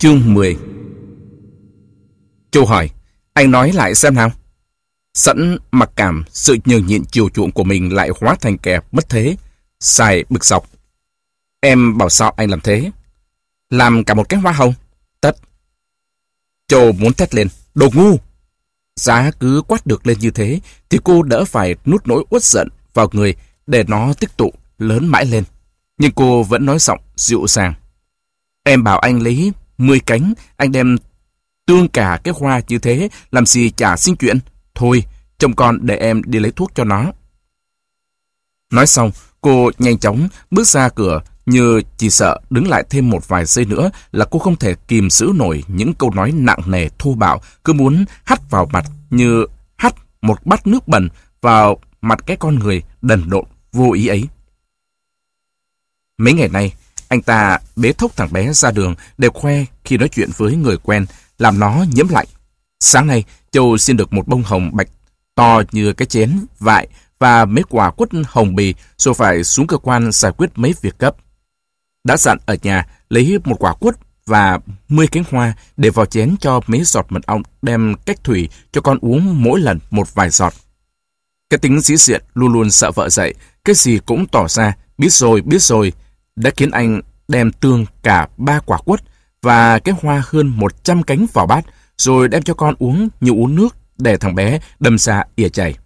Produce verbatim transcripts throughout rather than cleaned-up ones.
Chương mười. Châu hỏi, anh nói lại xem nào. Sẵn mặc cảm, sự nhường nhịn chiều chuộng của mình lại hóa thành kẻ mất thế. Sai bực dọc. Em bảo sao anh làm thế? Làm cả một cái hoa hồng? Tất. Châu muốn thét lên, đồ ngu! Giá cứ quát được lên như thế, thì cô đỡ phải nuốt nỗi uất giận vào người để nó tích tụ lớn mãi lên. Nhưng cô vẫn nói giọng dịu dàng. Em bảo anh lấy mười cánh, anh đem tương cả cái hoa như thế, làm gì chả sinh chuyện. Thôi, chồng con để em đi lấy thuốc cho nó. Nói xong, cô nhanh chóng bước ra cửa, như chỉ sợ đứng lại thêm một vài giây nữa là cô không thể kìm giữ nổi những câu nói nặng nề thô bạo, cứ muốn hắt vào mặt như hắt một bát nước bẩn vào mặt cái con người đần độn vô ý ấy. Mấy ngày nay, anh ta bế thốc thằng bé ra đường để khoe khi nói chuyện với người quen, làm nó nhiễm lạnh. Sáng nay, Châu xin được một bông hồng bạch to như cái chén vại và mấy quả quất hồng bì, rồi phải xuống cơ quan giải quyết mấy việc cấp. Đã dặn ở nhà lấy một quả quất và mười cánh hoa để vào chén cho mấy giọt mật ong, đem cách thủy cho con uống mỗi lần một vài giọt. Cái tính dĩ diện luôn luôn sợ vợ dậy, cái gì cũng tỏ ra biết rồi biết rồi, đã khiến anh đem tương cả ba quả quất và cái hoa hơn một trăm cánh vào bát, rồi đem cho con uống như uống nước, để thằng bé đâm ra ỉa chảy.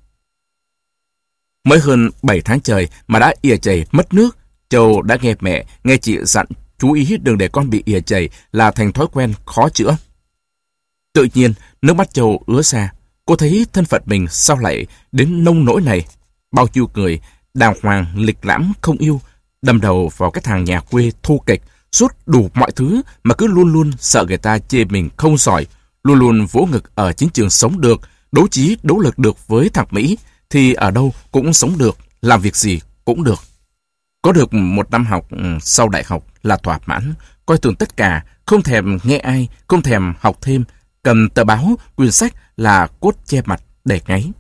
Mới hơn bảy tháng trời mà đã ỉa chảy mất nước. Châu đã nghe mẹ, nghe chị dặn chú ý đừng để con bị ỉa chảy là thành thói quen khó chữa. Tự nhiên, nước mắt Châu ứa ra. Cô thấy thân phận mình sao lại đến nông nỗi này. Bao nhiêu người đàng hoàng lịch lãm không yêu, đâm đầu vào cái thằng nhà quê thô kệch, suốt đủ mọi thứ mà cứ luôn luôn sợ người ta chê mình không giỏi, luôn luôn vỗ ngực ở chiến trường sống được, đấu trí đấu lực được với thằng Mỹ, thì ở đâu cũng sống được, làm việc gì cũng được. Có được một năm học sau đại học là thỏa mãn, coi thường tất cả, không thèm nghe ai, không thèm học thêm, cầm tờ báo, quyển sách là cốt che mặt để ngáy.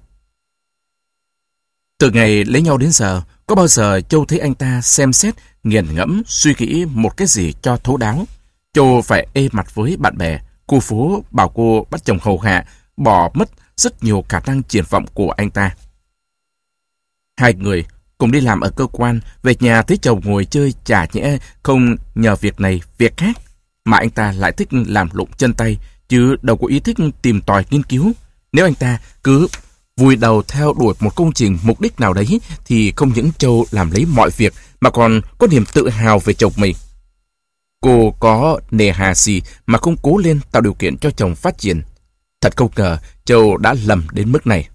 Từ ngày lấy nhau đến giờ, có bao giờ Châu thấy anh ta xem xét, nghiền ngẫm, suy nghĩ một cái gì cho thấu đáo? Châu phải ê mặt với bạn bè, khu phố bảo cô bắt chồng hầu hạ, bỏ mất rất nhiều khả năng triển vọng của anh ta. Hai người cùng đi làm ở cơ quan, về nhà thấy chồng ngồi chơi chả nhẽ, không nhờ việc này, việc khác, mà anh ta lại thích làm lụng chân tay, chứ đâu có ý thích tìm tòi nghiên cứu. Nếu anh ta cứ vùi đầu theo đuổi một công trình mục đích nào đấy, thì không những Châu làm lấy mọi việc, mà còn có niềm tự hào về chồng mình. Cô có nề hà gì mà không cố lên tạo điều kiện cho chồng phát triển. Thật không ngờ Châu đã lầm đến mức này.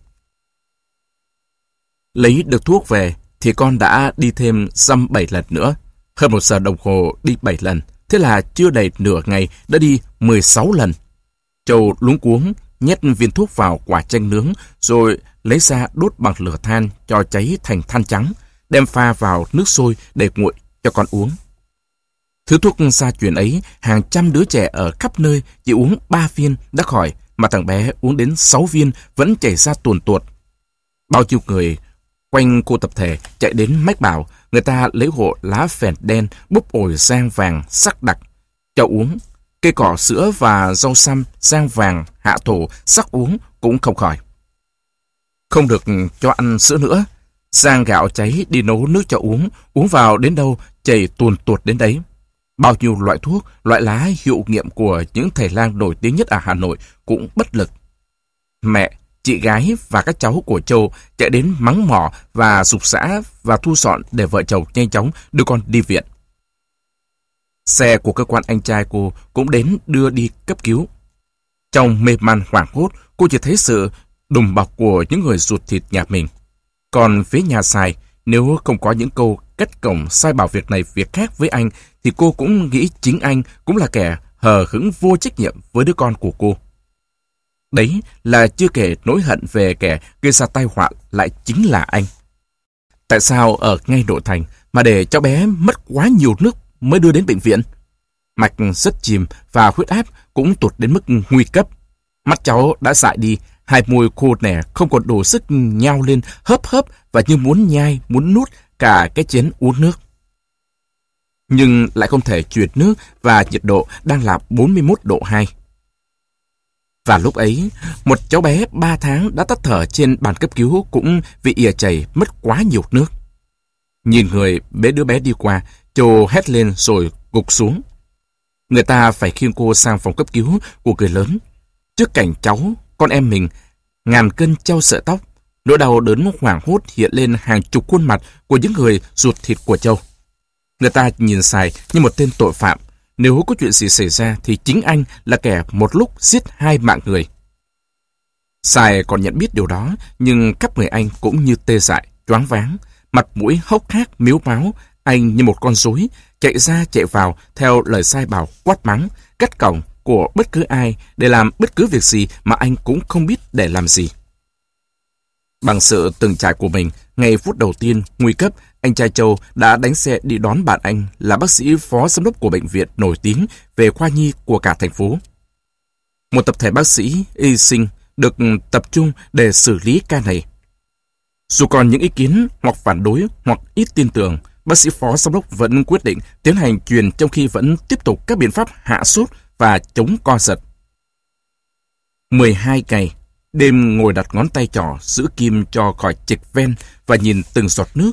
Lấy được thuốc về thì con đã đi thêm dăm bảy lần nữa. Hơn một giờ đồng hồ đi bảy lần. Thế là chưa đầy nửa ngày đã đi mười sáu lần. Châu luống cuống nhét viên thuốc vào quả chanh nướng, rồi lấy ra đốt bằng lửa than cho cháy thành than trắng, đem pha vào nước sôi để nguội cho con uống. Thứ thuốc gia truyền ấy, hàng trăm đứa trẻ ở khắp nơi chỉ uống ba viên đã khỏi, mà thằng bé uống đến sáu viên vẫn chảy ra tuồn tuột. Bao nhiêu người quanh cô tập thể chạy đến mách bảo người ta lấy hộ lá phèn đen, búp ổi giang vàng sắc đặc cho uống. Cây cỏ sữa và rau xăm giang vàng hạ thổ sắc uống cũng không khỏi. Không được cho ăn sữa nữa. Giang gạo cháy đi nấu nước cho uống, uống vào đến đâu chảy tuồn tuột đến đấy. Bao nhiêu loại thuốc, loại lá hiệu nghiệm của những thầy lang nổi tiếng nhất ở Hà Nội cũng bất lực. Mẹ, chị gái và các cháu của Châu chạy đến mắng mỏ và sục sã và thu dọn để vợ chồng nhanh chóng đưa con đi viện. Xe của cơ quan anh trai cô cũng đến đưa đi cấp cứu. Trong mê man hoảng hốt, cô chỉ thấy sự đùm bọc của những người ruột thịt nhà mình. Còn phía nhà Sài, nếu không có những câu cất cổng sai bảo việc này việc khác với anh, thì cô cũng nghĩ chính anh cũng là kẻ hờ hững vô trách nhiệm với đứa con của cô. Đấy là chưa kể nỗi hận về kẻ gây ra tai họa lại chính là anh. Tại sao ở ngay nội thành mà để cháu bé mất quá nhiều nước mới đưa đến bệnh viện? Mạch rất chìm và huyết áp cũng tụt đến mức nguy cấp. Mắt cháu đã dại đi, hai môi khô nẻ không còn đủ sức nhao lên hớp hớp và như muốn nhai, muốn nuốt cả cái chén uống nước. nhưng lại không thể chuyển nước và nhiệt độ đang là bốn mươi mốt độ hai. Và lúc ấy, một cháu bé ba tháng đã tắt thở trên bàn cấp cứu cũng vì ỉa chảy mất quá nhiều nước. Nhìn người bế đứa bé đi qua, Châu hét lên rồi gục xuống. Người ta phải khiêng cô sang phòng cấp cứu của người lớn. Trước cảnh cháu, con em mình, ngàn cân treo sợi tóc, nỗi đau đớn hoảng hốt hiện lên hàng chục khuôn mặt của những người ruột thịt của Châu. Người ta nhìn Sài như một tên tội phạm. Nếu có chuyện gì xảy ra thì chính anh là kẻ một lúc giết hai mạng người. Sài còn nhận biết điều đó, nhưng khắp người anh cũng như tê dại, choáng váng, mặt mũi hốc hác miếu máu. Anh như một con rối chạy ra chạy vào theo lời sai bảo quát mắng, cắt cổng của bất cứ ai để làm bất cứ việc gì mà anh cũng không biết để làm gì. Bằng sự từng trải của mình, ngày phút đầu tiên nguy cấp, anh trai Châu đã đánh xe đi đón bạn anh là bác sĩ phó giám đốc của bệnh viện nổi tiếng về khoa nhi của cả thành phố. Một tập thể bác sĩ, y sinh được tập trung để xử lý ca này. Dù còn những ý kiến hoặc phản đối hoặc ít tin tưởng, bác sĩ phó giám đốc vẫn quyết định tiến hành truyền trong khi vẫn tiếp tục các biện pháp hạ sốt và chống co giật. mười hai ngày, đêm ngồi đặt ngón tay trỏ giữ kim cho khỏi trịch ven và nhìn từng giọt nước,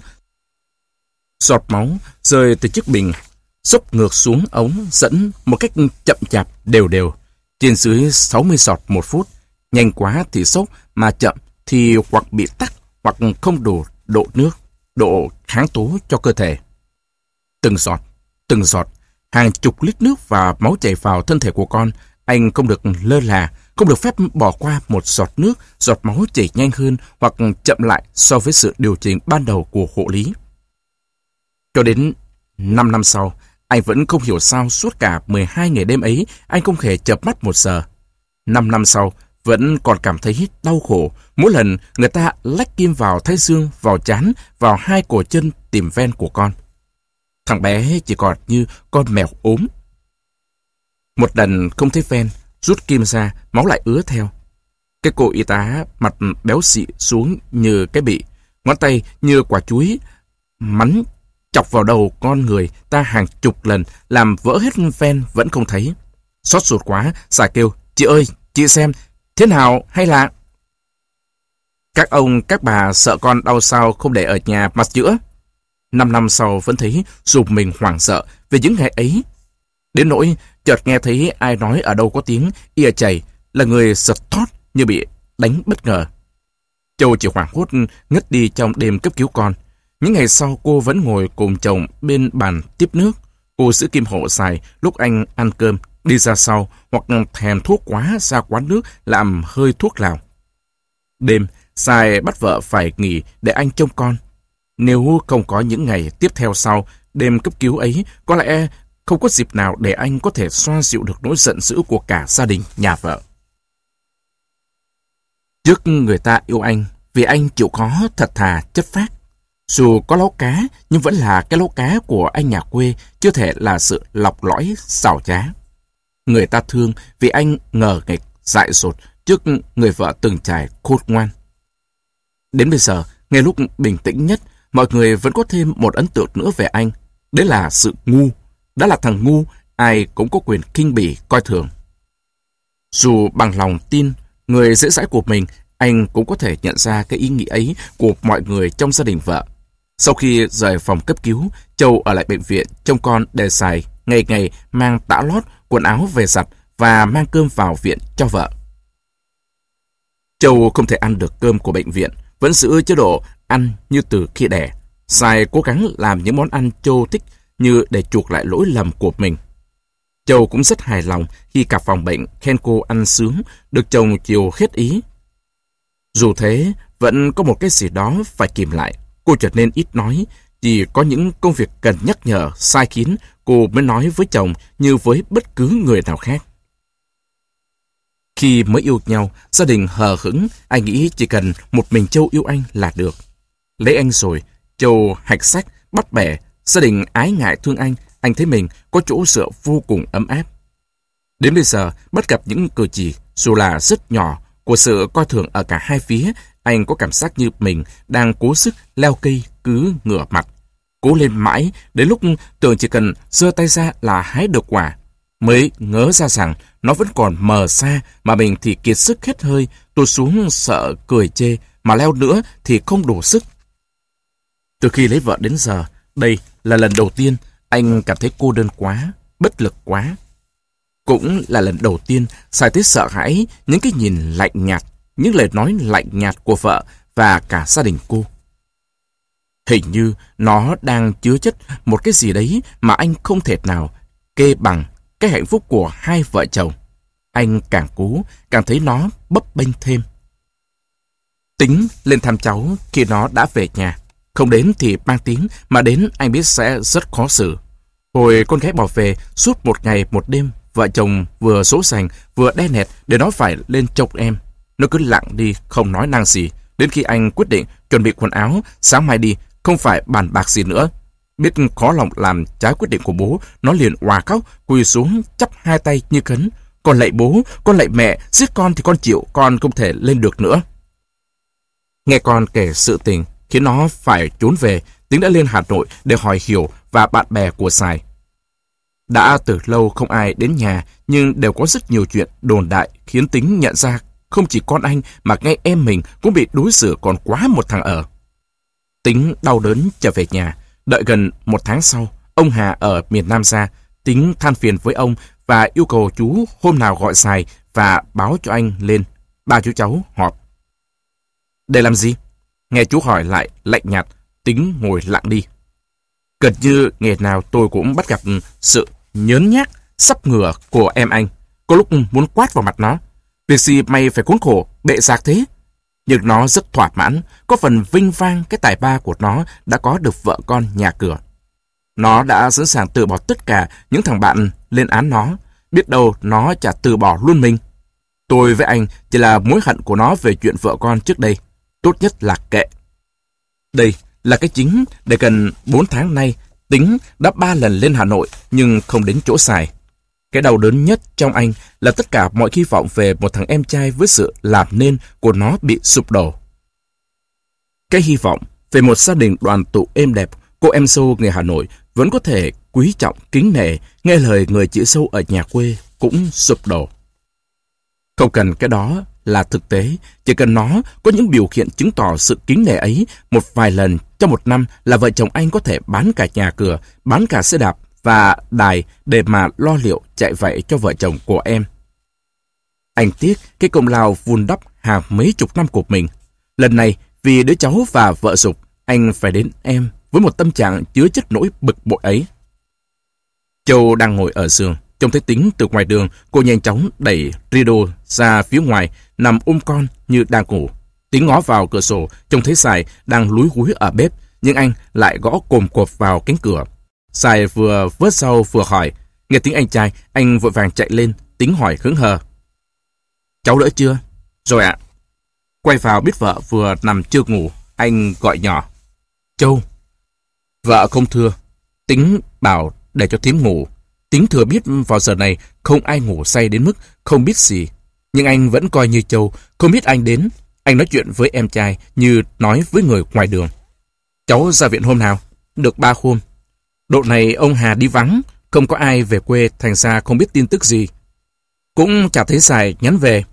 giọt máu rơi từ chiếc bình, xốc ngược xuống ống dẫn một cách chậm chạp đều đều, trên dưới sáu mươi giọt một phút. Nhanh quá thì sốc, mà chậm thì hoặc bị tắc hoặc không đủ độ nước, độ kháng tố cho cơ thể. Từng giọt, từng giọt, hàng chục lít nước và máu chảy vào thân thể của con. Anh không được lơ là, không được phép bỏ qua một giọt nước, giọt máu chảy nhanh hơn hoặc chậm lại so với sự điều chỉnh ban đầu của hộ lý. Cho đến năm năm sau, anh vẫn không hiểu sao suốt cả mười hai ngày đêm ấy anh không hề chợp mắt một giờ. Năm năm sau, vẫn còn cảm thấy đau khổ mỗi lần người ta lách kim vào thái dương, vào trán, vào hai cổ chân tìm ven của con. Thằng bé chỉ còn như con mèo ốm. Một lần không thấy ven, rút kim ra, máu lại ứa theo. Cái cô y tá mặt béo xị xuống như cái bị, ngón tay như quả chuối, mắn chọc vào đầu con người ta hàng chục lần, làm vỡ hết ven vẫn không thấy. Xót ruột quá, Sài kêu, chị ơi, chị xem, thế nào hay là... Các ông, các bà sợ con đau sao không để ở nhà mà chữa. Năm năm sau vẫn thấy dùng mình hoảng sợ về những ngày ấy. Đến nỗi chợt nghe thấy ai nói ở đâu có tiếng ỉa chảy là người giật thót như bị đánh bất ngờ. Châu chỉ hoảng hốt ngất đi trong đêm cấp cứu con. Những ngày sau cô vẫn ngồi cùng chồng bên bàn tiếp nước. Cô giữ kim hộ Sài lúc anh ăn cơm, đi ra sau hoặc thèm thuốc quá ra quán nước làm hơi thuốc lào. Đêm, Sài bắt vợ phải nghỉ để anh trông con. Nếu không có những ngày tiếp theo sau đêm cấp cứu ấy, có lẽ không có dịp nào để anh có thể xoa dịu được nỗi giận dữ của cả gia đình nhà vợ. Trước người ta yêu anh vì anh chịu khó thật thà chất phác. Dù có lấu cá nhưng vẫn là cái lấu cá của anh nhà quê, chưa thể là sự lọc lõi xảo trá. Người ta thương vì anh ngờ nghịch, dại dột trước người vợ từng trải khôn ngoan. Đến bây giờ, ngay lúc bình tĩnh nhất, mọi người vẫn có thêm một ấn tượng nữa về anh. Đấy là sự ngu. Đã là thằng ngu, ai cũng có quyền khinh bỉ, coi thường. Dù bằng lòng tin người dễ dãi của mình, anh cũng có thể nhận ra cái ý nghĩ ấy của mọi người trong gia đình vợ. Sau khi rời phòng cấp cứu, Châu ở lại bệnh viện trông con để Sài ngày ngày mang tã lót, quần áo về giặt và mang cơm vào viện cho vợ. Châu không thể ăn được cơm của bệnh viện, vẫn giữ chế độ ăn như từ khi đẻ. Sài cố gắng làm những món ăn Châu thích như để chuộc lại lỗi lầm của mình. Châu cũng rất hài lòng khi cả phòng bệnh khen cô ăn sướng, được chồng chiều hết ý. Dù thế, vẫn có một cái gì đó phải kìm lại. Cô trở nên ít nói, chỉ có những công việc cần nhắc nhở, sai khiến, cô mới nói với chồng như với bất cứ người nào khác. Khi mới yêu nhau, gia đình hờ hững, ai nghĩ chỉ cần một mình Châu yêu anh là được. Lấy anh rồi, Châu hạch sách, bắt bẻ, gia đình ái ngại thương anh, anh thấy mình có chỗ dựa vô cùng ấm áp. Đến bây giờ, bất gặp những cử chỉ, dù là rất nhỏ, của sự coi thường ở cả hai phía, anh có cảm giác như mình đang cố sức leo cây cứ ngửa mặt. cố lên mãi, đến lúc tưởng chỉ cần giơ tay ra là hái được quả. Mới ngớ ra rằng nó vẫn còn mờ xa, mà mình thì kiệt sức hết hơi, tôi xuống sợ cười chê, mà leo nữa thì không đủ sức. Từ khi lấy vợ đến giờ, đây là lần đầu tiên anh cảm thấy cô đơn quá, bất lực quá. Cũng là lần đầu tiên Sài thấy sợ hãi những cái nhìn lạnh nhạt, những lời nói lạnh nhạt của vợ và cả gia đình cô. Hình như nó đang chứa chất một cái gì đấy mà anh không thể nào kê bằng cái hạnh phúc của hai vợ chồng. Anh càng cố, càng thấy nó bấp bênh thêm. Tính lên thăm cháu khi nó đã về nhà. Không đến thì mang tiếng, mà đến anh biết sẽ rất khó xử. Hồi con gái bỏ về, suốt một ngày một đêm, vợ chồng vừa số sành, vừa đe nẹt để nó phải lên trông em. Nó cứ lặng đi, không nói năng gì. Đến khi anh quyết định chuẩn bị quần áo, sáng mai đi, không phải bàn bạc gì nữa. Biết khó lòng làm trái quyết định của bố, nó liền òa khóc, quỳ xuống chắp hai tay như khấn. Con lạy bố, con lạy mẹ, giết con thì con chịu, con không thể lên được nữa. Nghe con kể sự tình khiến nó phải trốn về, Tính đã lên Hà Nội để hỏi Hiểu và bạn bè của Sài. Đã từ lâu không ai đến nhà, nhưng đều có rất nhiều chuyện đồn đại khiến Tính nhận ra không chỉ con anh mà ngay em mình cũng bị đối xử còn quá một thằng ở. Tính đau đớn trở về nhà. Đợi gần một tháng sau, ông Hà ở miền Nam ra. Tính than phiền với ông và yêu cầu chú hôm nào gọi Sài và báo cho anh lên. Ba chú cháu họp. Để làm gì? Nghe chú hỏi lại lạnh nhạt, Tính ngồi lặng đi. Gần như ngày nào tôi cũng bắt gặp sự nhớn nhác, sắp ngửa của em anh. Có lúc muốn quát vào mặt nó. Việc gì mày phải khốn khổ, bệ rạc thế? Nhưng nó rất thỏa mãn, có phần vinh vang cái tài ba của nó đã có được vợ con nhà cửa. Nó đã sẵn sàng từ bỏ tất cả những thằng bạn lên án nó. Biết đâu nó chả từ bỏ luôn mình. Tôi với anh chỉ là mối hận của nó về chuyện vợ con trước đây. Tốt nhất là kệ. Đây là cái chính để gần bốn tháng nay Tính đã ba lần lên Hà Nội nhưng không đến chỗ Sài. Cái đau đớn nhất trong anh là tất cả mọi hy vọng về một thằng em trai với sự làm nên của nó bị sụp đổ. Cái hy vọng về một gia đình đoàn tụ êm đẹp, cô em dâu người Hà Nội vẫn có thể quý trọng, kính nể, nghe lời người chị dâu ở nhà quê cũng sụp đổ. Không cần cái đó là thực tế, chỉ cần nó có những biểu hiện chứng tỏ sự kính nể ấy một vài lần trong một năm là vợ chồng anh có thể bán cả nhà cửa, bán cả xe đạp và đài để mà lo liệu chạy vậy cho vợ chồng của em. Anh tiếc cái công lao vun đắp hàng mấy chục năm của mình. Lần này vì đứa cháu và vợ Dục, anh phải đến em với một tâm trạng chứa chất nỗi bực bội ấy. Châu đang ngồi ở giường, trông thấy Tính từ ngoài đường, cô nhanh chóng đẩy rido ra phía ngoài, nằm ôm con như đang ngủ. Tính ngó vào cửa sổ, trông thấy Sài đang lúi húi ở bếp, nhưng anh lại gõ cồm cộp vào cánh cửa. Sài vừa vớt rau vừa hỏi. Nghe tiếng anh trai, anh vội vàng chạy lên. Tính hỏi hững hờ. Cháu đỡ chưa? Rồi ạ. Quay vào biết vợ vừa nằm chưa ngủ, anh gọi nhỏ. Châu. Vợ không thưa. Tính bảo để cho thím ngủ. Tính thừa biết vào giờ này không ai ngủ say đến mức không biết gì. Nhưng anh vẫn coi như Châu không biết anh đến. Anh nói chuyện với em trai như nói với người ngoài đường. Cháu ra viện hôm nào? Được ba hôm. Độ này ông Hà đi vắng, không có ai về quê, thành ra không biết tin tức gì. Cũng chả thấy Sài nhắn về.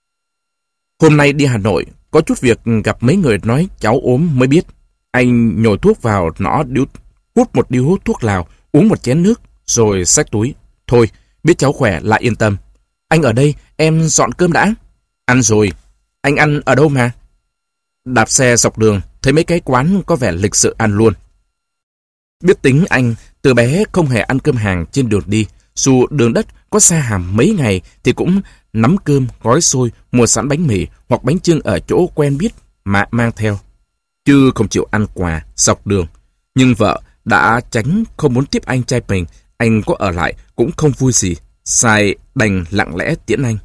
Hôm nay đi Hà Nội, có chút việc gặp mấy người nói cháu ốm mới biết. Anh nhồi thuốc vào nó, điếu, hút một điếu hút thuốc lào, uống một chén nước, rồi xách túi. Thôi, biết cháu khỏe lại yên tâm. Anh ở đây, em dọn cơm đã. Ăn rồi. Anh ăn ở đâu mà? Đạp xe dọc đường, thấy mấy cái quán có vẻ lịch sự ăn luôn. Biết tính anh, từ bé không hề ăn cơm hàng trên đường đi. Dù đường đất có xa hàm mấy ngày thì cũng nắm cơm, gói xôi, mua sẵn bánh mì hoặc bánh chưng ở chỗ quen biết mà mang theo. Chứ không chịu ăn quà dọc đường. Nhưng vợ đã tránh không muốn tiếp anh trai mình. Anh có ở lại cũng không vui gì. Sài đành lặng lẽ tiễn anh.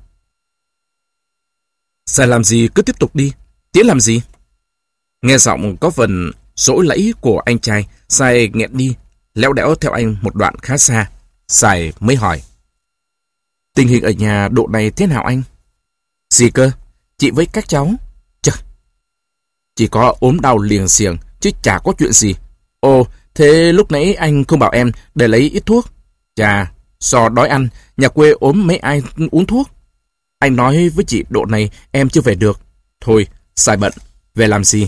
Sài làm gì cứ tiếp tục đi. Tiễn làm gì? Nghe giọng có phần dỗi lẫy của anh trai, Sài nghẹn đi, léo đẽo theo anh một đoạn khá xa. Sài mới hỏi. Tình hình ở nhà độ này thế nào anh? Gì cơ? Chị với các cháu? Chà, chỉ có ốm đau liềng xiềng, chứ chả có chuyện gì. Ồ, Thế lúc nãy anh không bảo em để lấy ít thuốc? Chà, do đói ăn, nhà quê ốm mấy ai uống thuốc. Anh nói với chị độ này em chưa về được. Thôi, Sài bận, về làm gì?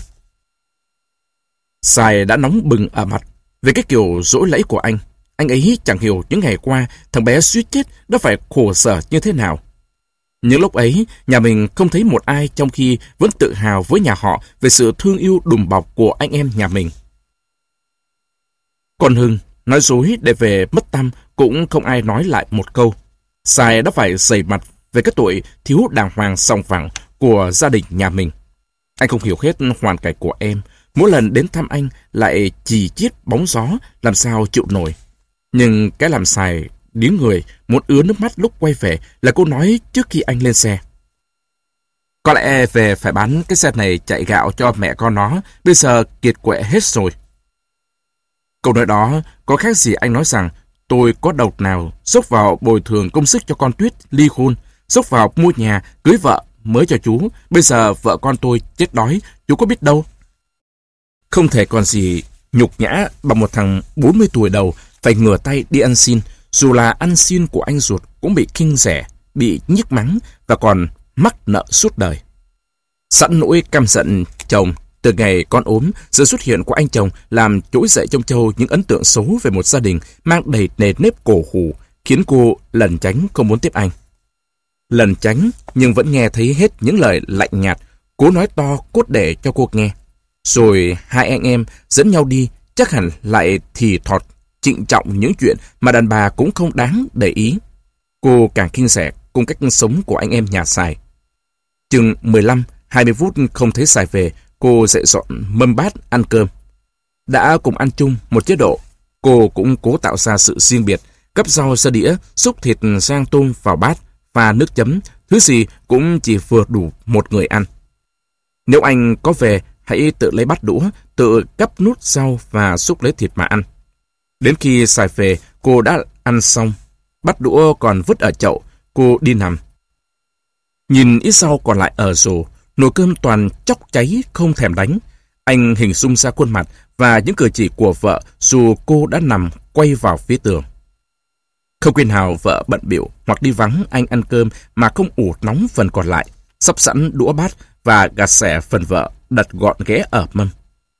Sài đã nóng bừng ở mặt về cái kiểu dỗi lẫy của anh. Anh ấy chẳng hiểu những ngày qua thằng bé suýt chết đã phải khổ sở như thế nào. Những lúc ấy, nhà mình không thấy một ai trong khi vẫn tự hào với nhà họ về sự thương yêu đùm bọc của anh em nhà mình. Còn Hưng nói dối để về mất tăm cũng không ai nói lại một câu. Sài đã phải dày mặt về cái tội thiếu đàng hoàng sòng phẳng của gia đình nhà mình. Anh không hiểu hết hoàn cảnh của em. Mỗi lần đến thăm anh lại chì chiết bóng gió, làm sao chịu nổi. Nhưng cái làm Sài điếng người muốn ứa nước mắt lúc quay về là cô nói trước khi anh lên xe. Có lẽ về phải bán cái xe này chạy gạo cho mẹ con nó, bây giờ kiệt quệ hết rồi. Câu nói đó có khác gì anh nói rằng tôi có độc nào xốc vào bồi thường công sức cho con Tuyết ly hôn, xốc vào mua nhà, cưới vợ mới cho chú, bây giờ vợ con tôi chết đói, chú có biết đâu. Không thể còn gì nhục nhã bằng một thằng bốn mươi tuổi đầu phải ngửa tay đi ăn xin, dù là ăn xin của anh ruột cũng bị khinh rẻ, bị nhức mắng và còn mắc nợ suốt đời. Sẵn nỗi căm giận chồng, từ ngày con ốm, sự xuất hiện của anh chồng làm trỗi dậy trong Châu những ấn tượng xấu về một gia đình mang đầy nề nếp cổ hủ, khiến cô lẩn tránh không muốn tiếp anh. Lẩn tránh nhưng vẫn nghe thấy hết những lời lạnh nhạt, cố nói to cốt để cho cô nghe. Rồi hai anh em dẫn nhau đi, chắc hẳn lại thì thọt, trịnh trọng những chuyện mà đàn bà cũng không đáng để ý. Cô càng kinh rẻ cùng cách sống của anh em nhà Sài. Chừng mười lăm hai mươi phút không thấy Sài về, cô dậy dọn mâm bát ăn cơm. Đã cùng ăn chung một chế độ, cô cũng cố tạo ra sự riêng biệt, gắp rau ra đĩa, xúc thịt rang tôm vào bát, pha nước chấm, thứ gì cũng chỉ vừa đủ một người ăn. Nếu anh có về, hãy tự lấy bát đũa, tự gắp nút rau và xúc lấy thịt mà ăn. Đến khi Sài về, cô đã ăn xong, bát đũa còn vứt ở chậu, cô đi nằm. Nhìn ít rau còn lại ở rổ, nồi cơm toàn chóc cháy không thèm đánh. Anh hình dung ra khuôn mặt và những cử chỉ của vợ dù cô đã nằm quay vào phía tường. Không khi nào vợ bận bịu hoặc đi vắng anh ăn cơm mà không ủ nóng phần còn lại, sắp sẵn đũa bát và gạt xẻ phần vợ đặt gọn ghẽ ở mâm.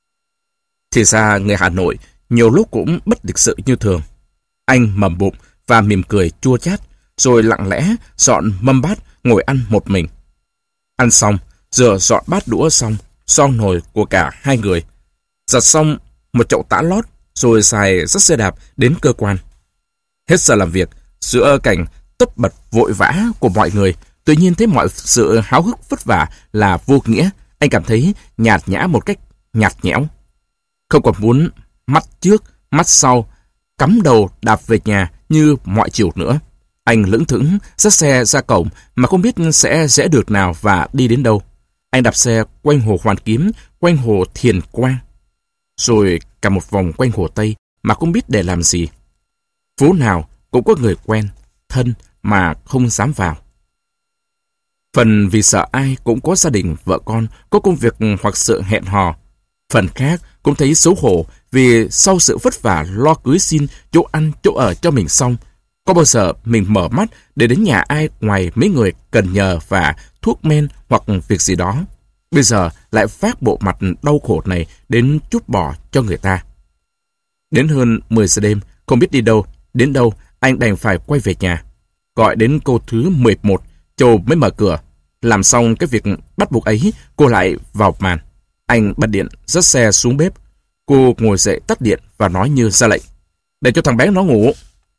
Thì ra người Hà Nội nhiều lúc cũng bất lịch sự như thường. Anh mầm bụng và mỉm cười chua chát, rồi lặng lẽ dọn mâm bát ngồi ăn một mình. Ăn xong, rửa dọn bát đũa xong, son nồi của cả hai người. Giặt xong một chậu tã lót, rồi Sài dắt xe đạp đến cơ quan. Hết giờ làm việc, giữa cảnh tất bật vội vã của mọi người, tự nhiên thấy mọi sự háo hức vất vả là vô nghĩa. Anh cảm thấy nhạt nhã một cách nhạt nhẽo. Không còn muốn mắt trước, mắt sau, cắm đầu đạp về nhà như mọi chiều nữa. Anh lững thững dắt xe ra cổng mà không biết sẽ rẽ được nào và đi đến đâu. Anh đạp xe quanh hồ Hoàn Kiếm, quanh hồ Thiền Quang, rồi cả một vòng quanh hồ Tây mà không biết để làm gì. Phố nào cũng có người quen, thân mà không dám vào. Phần vì sợ ai cũng có gia đình, vợ con, có công việc hoặc sự hẹn hò. Phần khác cũng thấy xấu hổ vì sau sự vất vả lo cưới xin chỗ ăn, chỗ ở cho mình xong, có bao giờ mình mở mắt để đến nhà ai ngoài mấy người cần nhờ và thuốc men hoặc việc gì đó. Bây giờ lại vác bộ mặt đau khổ này đến trút bỏ cho người ta. Đến hơn mười giờ đêm, không biết đi đâu, đến đâu, anh đành phải quay về nhà. Gọi đến câu thứ mười một, Châu mới mở cửa. Làm xong cái việc bắt buộc ấy, cô lại vào màn. Anh bật điện, dắt xe xuống bếp. Cô ngồi dậy tắt điện và nói như ra lệnh. Để cho thằng bé nó ngủ.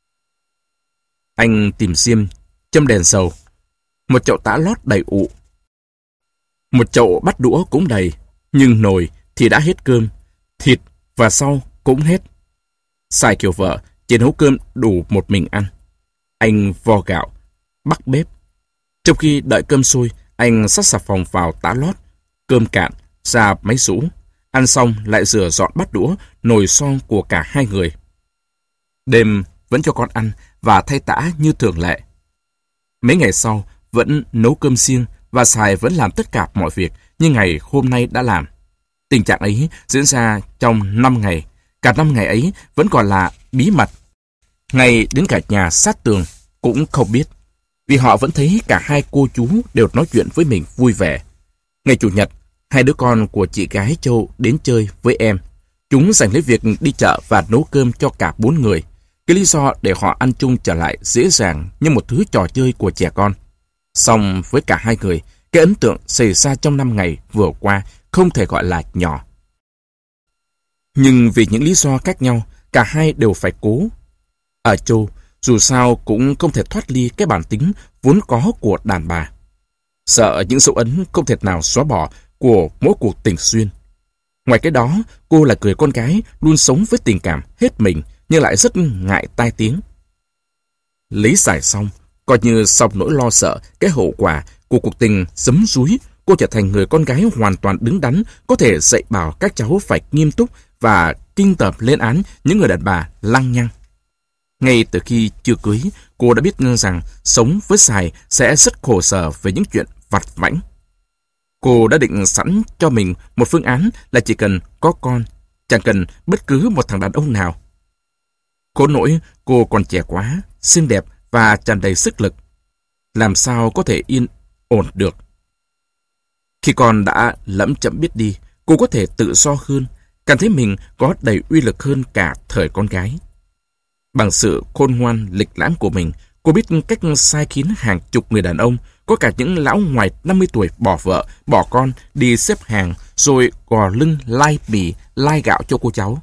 Anh tìm xiêm, châm đèn dầu. Một chậu tã lót đầy ụ. Một chậu bát đũa cũng đầy, nhưng nồi thì đã hết cơm. Thịt và rau cũng hết. Sài kiểu vợ chỉ nấu cơm đủ một mình ăn. Anh vo gạo, bắc bếp. Trong khi đợi cơm sôi, anh xắt xà phòng vào tã lót. Cơm cạn, ra máy rũ. Ăn xong lại rửa dọn bát đũa, nồi son của cả hai người. Đêm vẫn cho con ăn và thay tã như thường lệ. Mấy ngày sau vẫn nấu cơm riêng và Sài vẫn làm tất cả mọi việc như ngày hôm nay đã làm. Tình trạng ấy diễn ra trong năm ngày. Cả năm ngày ấy vẫn còn là bí mật. Ngay đến cả nhà sát tường cũng không biết, vì họ vẫn thấy cả hai cô chú đều nói chuyện với mình vui vẻ. Ngày Chủ nhật, hai đứa con của chị gái Châu đến chơi với em. Chúng dành lấy việc đi chợ và nấu cơm cho cả bốn người. Cái lý do để họ ăn chung trở lại dễ dàng như một thứ trò chơi của trẻ con. Song với cả hai người, cái ấn tượng xảy ra trong năm ngày vừa qua không thể gọi là nhỏ. Nhưng vì những lý do khác nhau, cả hai đều phải cố. Ở Châu, dù sao cũng không thể thoát ly cái bản tính vốn có của đàn bà. Sợ những dấu ấn không thể nào xóa bỏ của mỗi cuộc tình xuyên. Ngoài cái đó, cô là người con gái luôn sống với tình cảm hết mình nhưng lại rất ngại tai tiếng. Lý giải xong, coi như xong nỗi lo sợ cái hậu quả của cuộc tình giấm dúi, cô trở thành người con gái hoàn toàn đứng đắn, có thể dạy bảo các cháu phải nghiêm túc và kinh tởm lên án những người đàn bà lăng nhăng. Ngay từ khi chưa cưới, cô đã biết rằng sống với Sài sẽ rất khổ sở về những chuyện vặt vãnh. Cô đã định sẵn cho mình một phương án là chỉ cần có con, chẳng cần bất cứ một thằng đàn ông nào. Khốn nỗi cô còn trẻ quá, xinh đẹp và tràn đầy sức lực. Làm sao có thể yên ổn được? Khi con đã lẫm chậm biết đi, cô có thể tự do hơn, cảm thấy mình có đầy uy lực hơn cả thời con gái. Bằng sự khôn ngoan lịch lãm của mình, cô biết cách sai khiến hàng chục người đàn ông, có cả những lão ngoài năm mươi tuổi bỏ vợ, bỏ con, đi xếp hàng, rồi gò lưng lai bì, lai gạo cho cô cháu.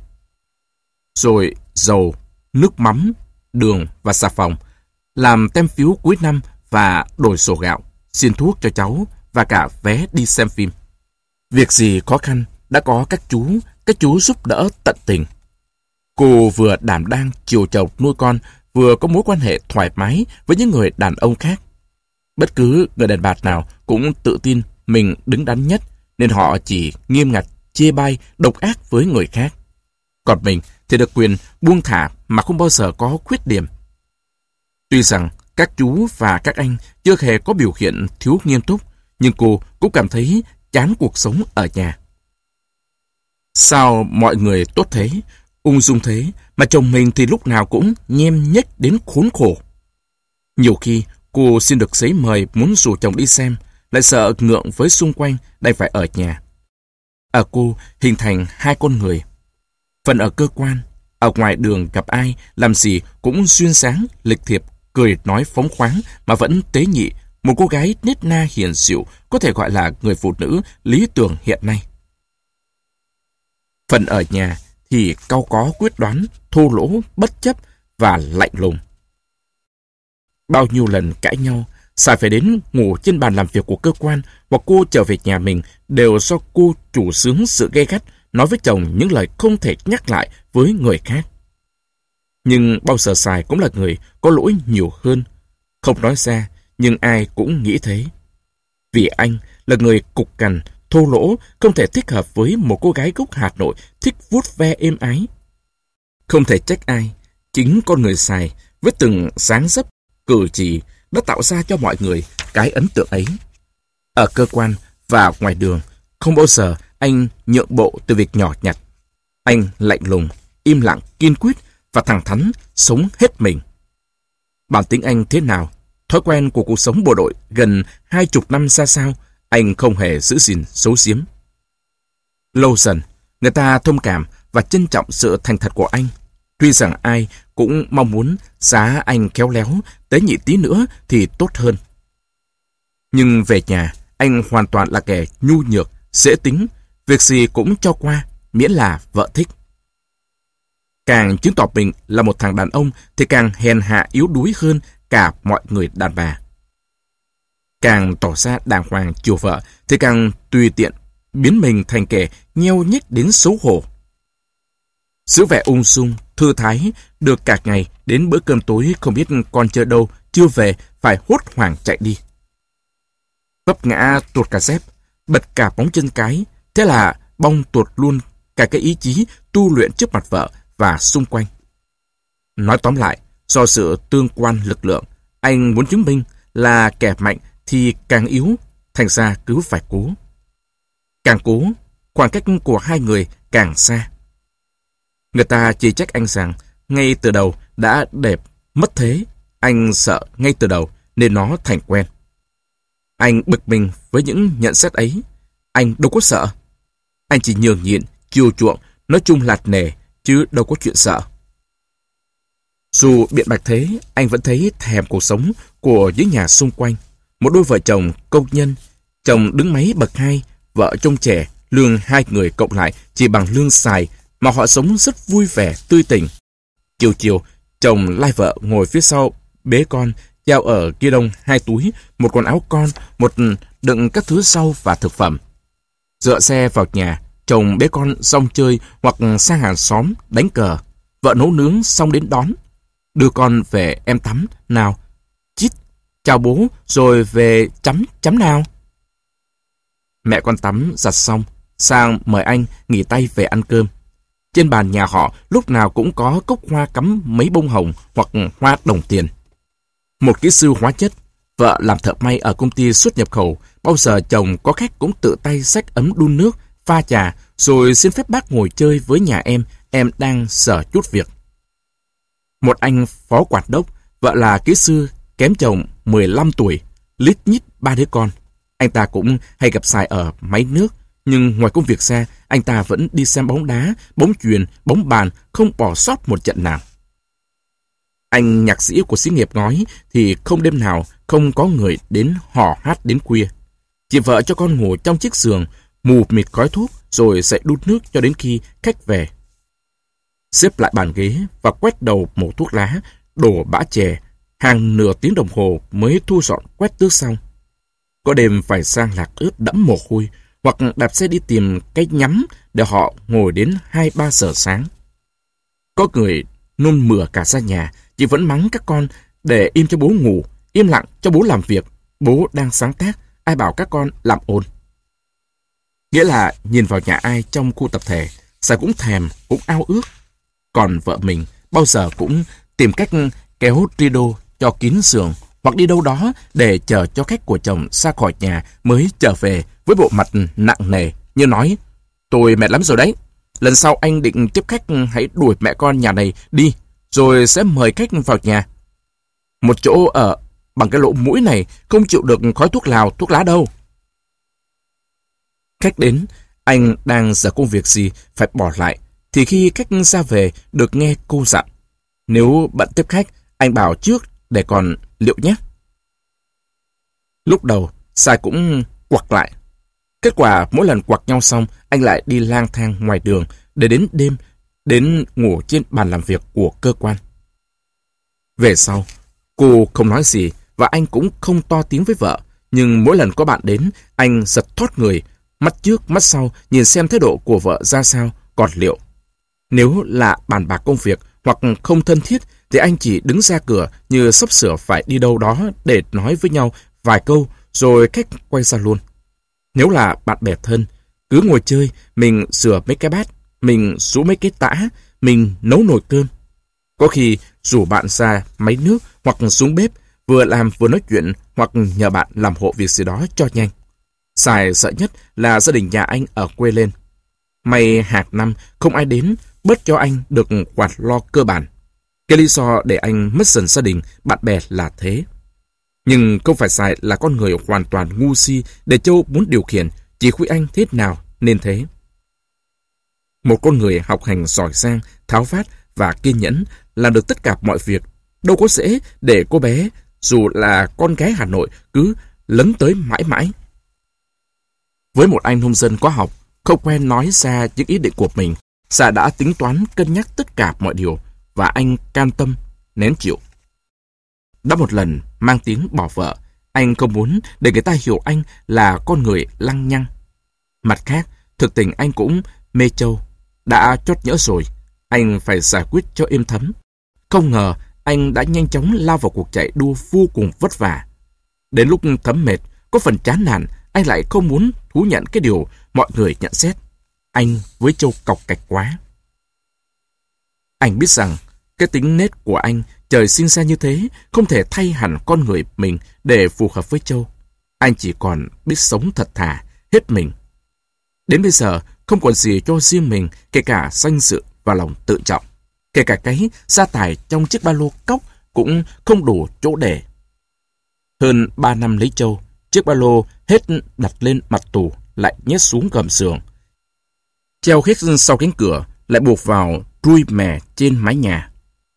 Rồi dầu, nước mắm, đường và xà phòng, làm tem phiếu cuối năm và đổi sổ gạo, xin thuốc cho cháu và cả vé đi xem phim. Việc gì khó khăn, đã có các chú, các chú giúp đỡ tận tình. Cô vừa đảm đang chiều chồng nuôi con, vừa có mối quan hệ thoải mái với những người đàn ông khác. Bất cứ người đàn bà nào cũng tự tin mình đứng đắn nhất, nên họ chỉ nghiêm ngặt, chê bai, độc ác với người khác. Còn mình thì được quyền buông thả mà không bao giờ có khuyết điểm. Tuy rằng các chú và các anh chưa hề có biểu hiện thiếu nghiêm túc, nhưng cô cũng cảm thấy chán cuộc sống ở nhà. Sao mọi người tốt thế, ung dung thế, mà chồng mình thì lúc nào cũng nhem nhếch đến khốn khổ. Nhiều khi cô xin được giấy mời muốn rủ chồng đi xem, lại sợ ngượng với xung quanh, đành phải ở nhà. Ở cô hình thành hai con người. Phần ở cơ quan, ở ngoài đường gặp ai, làm gì cũng xuyên sáng, lịch thiệp, cười nói phóng khoáng mà vẫn tế nhị, một cô gái nết na hiền dịu, có thể gọi là người phụ nữ lý tưởng hiện nay. Phần ở nhà thì cau có quyết đoán, thô lỗ, bất chấp và lạnh lùng. Bao nhiêu lần cãi nhau, Sài phải đến ngủ trên bàn làm việc của cơ quan, hoặc cô trở về nhà mình đều do cô chủ xướng sự gay gắt, nói với chồng những lời không thể nhắc lại với người khác. Nhưng bao giờ Sài cũng là người có lỗi nhiều hơn. Không nói ra, nhưng ai cũng nghĩ thế. Vì anh là người cục cằn, thô lỗ, không thể thích hợp với một cô gái gốc Hà Nội thích vuốt ve êm ái. Không thể trách ai, chính con người Sài với từng dáng dấp, cử chỉ đã tạo ra cho mọi người cái ấn tượng ấy. Ở cơ quan và ngoài đường, không bao giờ anh nhượng bộ từ việc nhỏ nhặt. Anh lạnh lùng, im lặng, kiên quyết và thẳng thắn sống hết mình. Bản tính anh thế nào, thói quen của cuộc sống bộ đội gần hai chục năm ra sao, anh không hề giữ gìn giấu giếm. Lâu dần, người ta thông cảm và trân trọng sự thành thật của anh. Tuy rằng ai cũng mong muốn giá anh khéo léo, tế nhị tí nữa thì tốt hơn. Nhưng về nhà, anh hoàn toàn là kẻ nhu nhược, dễ tính, việc gì cũng cho qua, miễn là vợ thích. Càng chứng tỏ mình là một thằng đàn ông thì càng hèn hạ yếu đuối hơn cả mọi người đàn bà. Càng tỏ ra đàng hoàng chiều vợ thì càng tùy tiện, biến mình thành kẻ nheo nhếch đến xấu hổ. Giữ vẻ ung dung, thư thái, được cả ngày đến bữa cơm tối không biết con chơi đâu, chưa về, phải hốt hoảng chạy đi. Vấp ngã tuột cả dép, bật cả móng chân cái, thế là bong tuột luôn cả cái ý chí tu luyện trước mặt vợ và xung quanh. Nói tóm lại, do sự tương quan lực lượng, anh muốn chứng minh là kẻ mạnh thì càng yếu, thành ra cứ phải cố. Càng cố, khoảng cách của hai người càng xa. Người ta chỉ trách anh rằng ngay từ đầu đã đẹp mất thế. Anh sợ ngay từ đầu nên nó thành quen. Anh bực mình với những nhận xét ấy. Anh đâu có sợ. Anh chỉ nhường nhịn, chiều chuộng, nói chung lạt nề, chứ đâu có chuyện sợ. Dù biện bạch thế, anh vẫn thấy thèm cuộc sống của những nhà xung quanh. Một đôi vợ chồng công nhân, chồng đứng máy bậc hai, vợ trông trẻ, lương hai người cộng lại chỉ bằng lương xài, mà họ sống rất vui vẻ, tươi tỉnh. Chiều chiều, chồng lai vợ ngồi phía sau, bế con, giao ở kia đông hai túi, một con áo con, một đựng các thứ rau và thực phẩm. Dựa xe vào nhà, chồng bế con xong chơi hoặc sang hàng xóm đánh cờ. Vợ nấu nướng xong đến đón. Đưa con về em tắm, nào. Chít, chào bố, rồi về chấm, chấm nào. Mẹ con tắm giặt xong, sang mời anh nghỉ tay về ăn cơm. Trên bàn nhà họ lúc nào cũng có cốc hoa cắm mấy bông hồng hoặc hoa đồng tiền. Một kỹ sư hóa chất, vợ làm thợ may ở công ty xuất nhập khẩu, bao giờ chồng có khách cũng tự tay xách ấm đun nước, pha trà, rồi xin phép bác ngồi chơi với nhà em, em đang sở chút việc. Một anh phó quản đốc, vợ là kỹ sư, kém chồng mười lăm tuổi, lít nhít ba đứa con. Anh ta cũng hay gặp xài ở máy nước, nhưng ngoài công việc ra, anh ta vẫn đi xem bóng đá, bóng chuyền, bóng bàn, không bỏ sót một trận nào. Anh nhạc sĩ của xí nghiệp ngói thì không đêm nào không có người đến hò hát đến khuya. Chị vợ cho con ngủ trong chiếc giường, mù mịt khói thuốc, rồi sẽ đút nước cho đến khi khách về. Xếp lại bàn ghế và quét đầu mẩu thuốc lá, đổ bã chè, hàng nửa tiếng đồng hồ mới thu dọn quét tước xong. Có đêm phải sang Lạc Ướt đẫm mồ hôi, hoặc đạp xe đi tìm cái nhắm để họ ngồi đến hai ba giờ sáng. Có người nôn mửa cả ra nhà, chỉ vẫn mắng các con để im cho bố ngủ, im lặng cho bố làm việc. Bố đang sáng tác, ai bảo các con làm ồn. Nghĩa là nhìn vào nhà ai trong khu tập thể, Sài cũng thèm, cũng ao ước. Còn vợ mình bao giờ cũng tìm cách kéo rido cho kín giường, hoặc đi đâu đó để chờ cho khách của chồng ra khỏi nhà mới trở về với bộ mặt nặng nề, như nói: tôi mệt lắm rồi đấy, lần sau anh định tiếp khách hãy đuổi mẹ con nhà này đi, rồi sẽ mời khách vào nhà. Một chỗ ở bằng cái lỗ mũi này không chịu được khói thuốc lào, thuốc lá đâu. Khách đến, anh đang giờ công việc gì phải bỏ lại, thì khi khách ra về được nghe cô dặn: nếu bận tiếp khách, anh bảo trước để còn liệu nhé. Lúc đầu, Sai cũng quặc lại. Kết quả mỗi lần quặc nhau xong, anh lại đi lang thang ngoài đường để đến đêm, đến ngủ trên bàn làm việc của cơ quan. Về sau, cô không nói gì và anh cũng không to tiếng với vợ, nhưng mỗi lần có bạn đến, anh giật thoát người, mắt trước mắt sau nhìn xem thái độ của vợ ra sao, còn liệu. Nếu là bàn bạc công việc hoặc không thân thiết thì anh chỉ đứng ra cửa như sắp sửa phải đi đâu đó để nói với nhau vài câu rồi khách quay ra luôn. Nếu là bạn bè thân, cứ ngồi chơi, mình rửa mấy cái bát, mình rũ mấy cái tã, mình nấu nồi cơm. Có khi rủ bạn ra máy nước hoặc xuống bếp, vừa làm vừa nói chuyện hoặc nhờ bạn làm hộ việc gì đó cho nhanh. Sài sợ nhất là gia đình nhà anh ở quê lên. May hạt năm không ai đến, bớt cho anh được quạt lo cơ bản. Cái lý do để anh mất dần gia đình, bạn bè là thế. Nhưng không phải Sài là con người hoàn toàn ngu si để Châu muốn điều khiển, chỉ huy anh thế nào nên thế. Một con người học hành giỏi giang, tháo vát và kiên nhẫn, làm được tất cả mọi việc. Đâu có dễ để cô bé, dù là con gái Hà Nội, cứ lấn tới mãi mãi. Với một anh nông dân có học, không quen nói ra những ý định của mình, Sa đã tính toán cân nhắc tất cả mọi điều, và anh cam tâm, nén chịu. Đã một lần mang tiếng bỏ vợ, anh không muốn để người ta hiểu anh là con người lăng nhăng. Mặt khác, thực tình anh cũng mê Châu. Đã chót nhỡ rồi, anh phải giải quyết cho êm thấm. Không ngờ anh đã nhanh chóng lao vào cuộc chạy đua vô cùng vất vả. Đến lúc thấm mệt, có phần chán nản, anh lại không muốn thú nhận cái điều mọi người nhận xét: anh với Châu cọc cạch quá. Anh biết rằng cái tính nết của anh trời sinh ra như thế, không thể thay hẳn con người mình để phù hợp với Châu. Anh chỉ còn biết sống thật thà, hết mình. Đến bây giờ không còn gì cho riêng mình, kể cả danh dự vào lòng tự trọng. Kể cả cái gia tài trong chiếc ba lô cóc cũng không đủ chỗ để. Hơn ba năm lấy trâu, chiếc ba lô hết đặt lên mặt tủ, lại nhét xuống gầm giường. Treo hết sau cánh cửa, lại buộc vào trui mè trên mái nhà.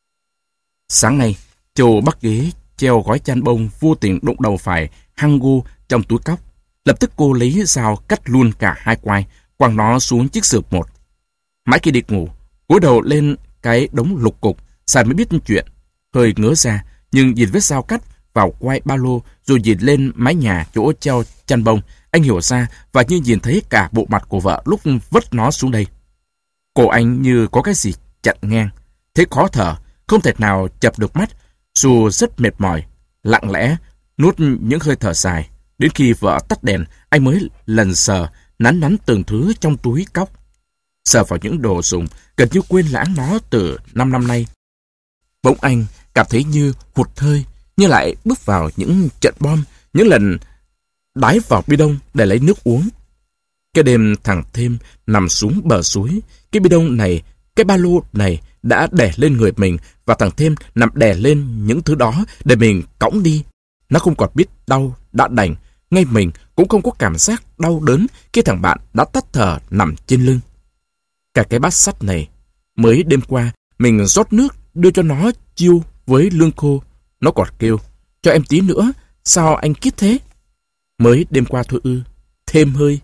Sáng nay, Châu bắt ghế treo gói chăn bông vô tình đụng đầu phải hăng gu trong túi cóc. Lập tức cô lấy dao cắt luôn cả hai quai, quăng nó xuống chiếc giường một. Mãi khi đi ngủ, cúi đầu lên cái đống lục cục, Sài mới biết chuyện. Hơi ngớ ra, nhưng nhìn vết dao cắt vào quai ba lô, rồi nhìn lên mái nhà chỗ treo chăn bông, anh hiểu ra và như nhìn thấy cả bộ mặt của vợ lúc vứt nó xuống đây. Cổ anh như có cái gì chặn ngang, thế khó thở, không thể nào chập được mắt, dù rất mệt mỏi. Lặng lẽ nuốt những hơi thở dài, đến khi vợ tắt đèn, anh mới lần sờ nắn nắn từng thứ trong túi cóc, sờ vào những đồ dùng gần như quên lãng nó từ năm năm nay. Bỗng anh cảm thấy như hụt hơi, như lại bước vào những trận bom, những lần đái vào bi đông để lấy nước uống. Cái đêm thằng Thêm nằm xuống bờ suối, cái bi đông này, cái ba lô này đã đè lên người mình, và thằng Thêm nằm đè lên những thứ đó để mình cõng đi. Nó không còn biết đau đã đành, ngay mình cũng không có cảm giác đau đớn khi thằng bạn đã tắt thở nằm trên lưng. Cả cái bát sắt này, mới đêm qua mình rót nước đưa cho nó chiêu với lương khô, nó còn kêu, cho em tí nữa, sao anh kít thế? Mới đêm qua thôi ư? Thêm hơi.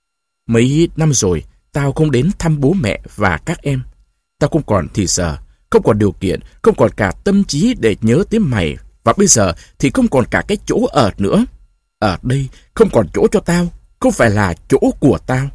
Mấy năm rồi, tao không đến thăm bố mẹ và các em. Tao không còn thì giờ, không còn điều kiện, không còn cả tâm trí để nhớ tới mày. Và bây giờ thì không còn cả cái chỗ ở nữa. Ở đây không còn chỗ cho tao, không phải là chỗ của tao.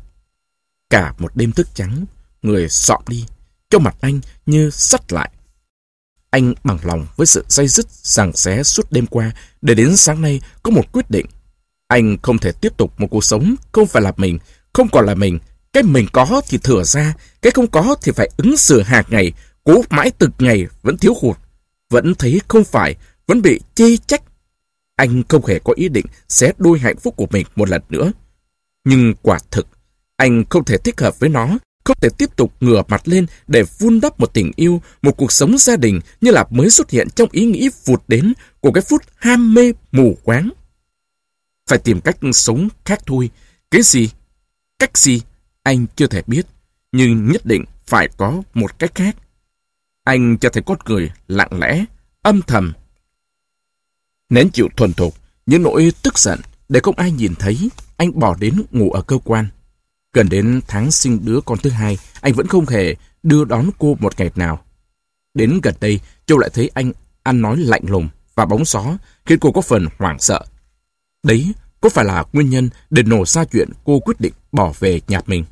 Cả một đêm thức trắng, người xọm đi, trong mặt anh như sắt lại. Anh bằng lòng với sự day dứt giằng xé suốt đêm qua, để đến sáng nay có một quyết định. Anh không thể tiếp tục một cuộc sống không phải là mình, không còn là mình. Cái mình có thì thừa ra, cái không có thì phải ứng xử hàng ngày, cố mãi từng ngày vẫn thiếu hụt, vẫn thấy không phải, vẫn bị chê trách. Anh không hề có ý định xé đôi hạnh phúc của mình một lần nữa. Nhưng quả thực, anh không thể thích hợp với nó, không thể tiếp tục ngửa mặt lên để vun đắp một tình yêu, một cuộc sống gia đình như là mới xuất hiện trong ý nghĩ vụt đến của cái phút ham mê mù quáng. Phải tìm cách sống khác thôi. Cái gì? Cách gì? Anh chưa thể biết, nhưng nhất định phải có một cách khác. Anh trở thành con người lặng lẽ, âm thầm, nén chịu thuần thục những nỗi tức giận để không ai nhìn thấy. Anh bỏ đến ngủ ở cơ quan. Gần đến tháng sinh đứa con thứ hai, anh vẫn không hề đưa đón cô một ngày nào. Đến gần đây, Châu lại thấy anh ăn nói lạnh lùng và bóng gió, khiến cô có phần hoảng sợ. Đấy có phải là nguyên nhân để nổ ra chuyện cô quyết định bỏ về nhà mình.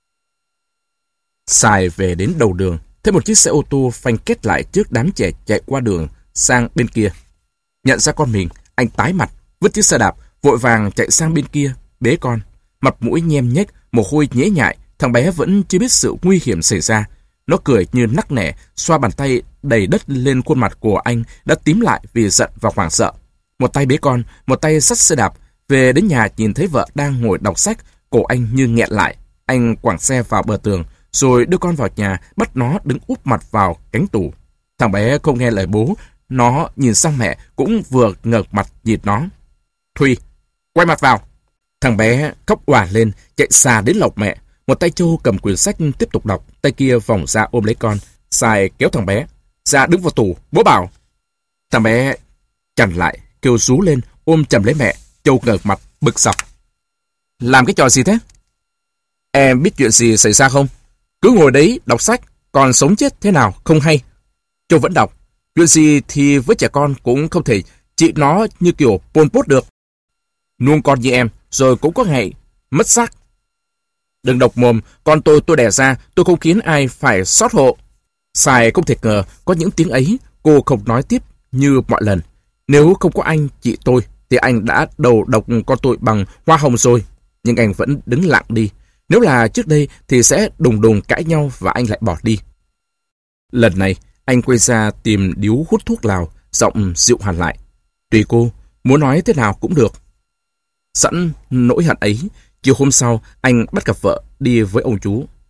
Sài về đến đầu đường, thấy một chiếc xe ô tô phanh két lại trước đám trẻ chạy qua đường sang bên kia. Nhận ra con mình, anh tái mặt, vứt chiếc xe đạp, vội vàng chạy sang bên kia, bế con. Mặt mũi nhem nhếch, mồ hôi nhễ nhại, thằng bé vẫn chưa biết sự nguy hiểm xảy ra. Nó cười như nắc nẻ, xoa bàn tay đầy đất lên khuôn mặt của anh đã tím lại vì giận và hoảng sợ. Một tay bế con, một tay xách xe đạp. Về đến nhà nhìn thấy vợ đang ngồi đọc sách, cổ anh như nghẹn lại. Anh quẳng xe vào bờ tường, rồi đưa con vào nhà, bắt nó đứng úp mặt vào cánh tủ. Thằng bé không nghe lời bố, nó nhìn sang mẹ cũng vừa ngợp mặt nhìn nó. Thùy, quay mặt vào. Thằng bé khóc òa lên, chạy xà đến lọc mẹ. Một tay Châu cầm quyển sách tiếp tục đọc, tay kia vòng ra ôm lấy con. Sài kéo thằng bé ra đứng vào tủ, bố bảo. Thằng bé chằn lại, kêu rú lên, ôm chầm lấy mẹ. Châu ngợp mặt, bực dọc. Làm cái trò gì thế? Em biết chuyện gì xảy ra không? Cứ ngồi đấy đọc sách, còn sống chết thế nào không hay. Châu vẫn đọc. Chuyện gì thì với trẻ con cũng không thể trị nó như kiểu Pol Pot được. Nuông con như em, rồi cũng có ngày mất xác. Đừng độc mồm, con tôi tôi đẻ ra, tôi không khiến ai phải xót hộ. Sài không thể ngờ có những tiếng ấy, cô không nói tiếp như mọi lần. Nếu không có anh, chị tôi, thì anh đã đầu độc con tôi bằng hoa hồng rồi. Nhưng anh vẫn đứng lặng đi. Nếu là trước đây thì sẽ đùng đùng cãi nhau và anh lại bỏ đi. Lần này, anh quay ra tìm điếu hút thuốc lào, giọng dịu hẳn lại. Tùy cô, muốn nói thế nào cũng được. Sẵn nỗi hận ấy, chiều hôm sau, anh bắt gặp vợ đi với ông chú.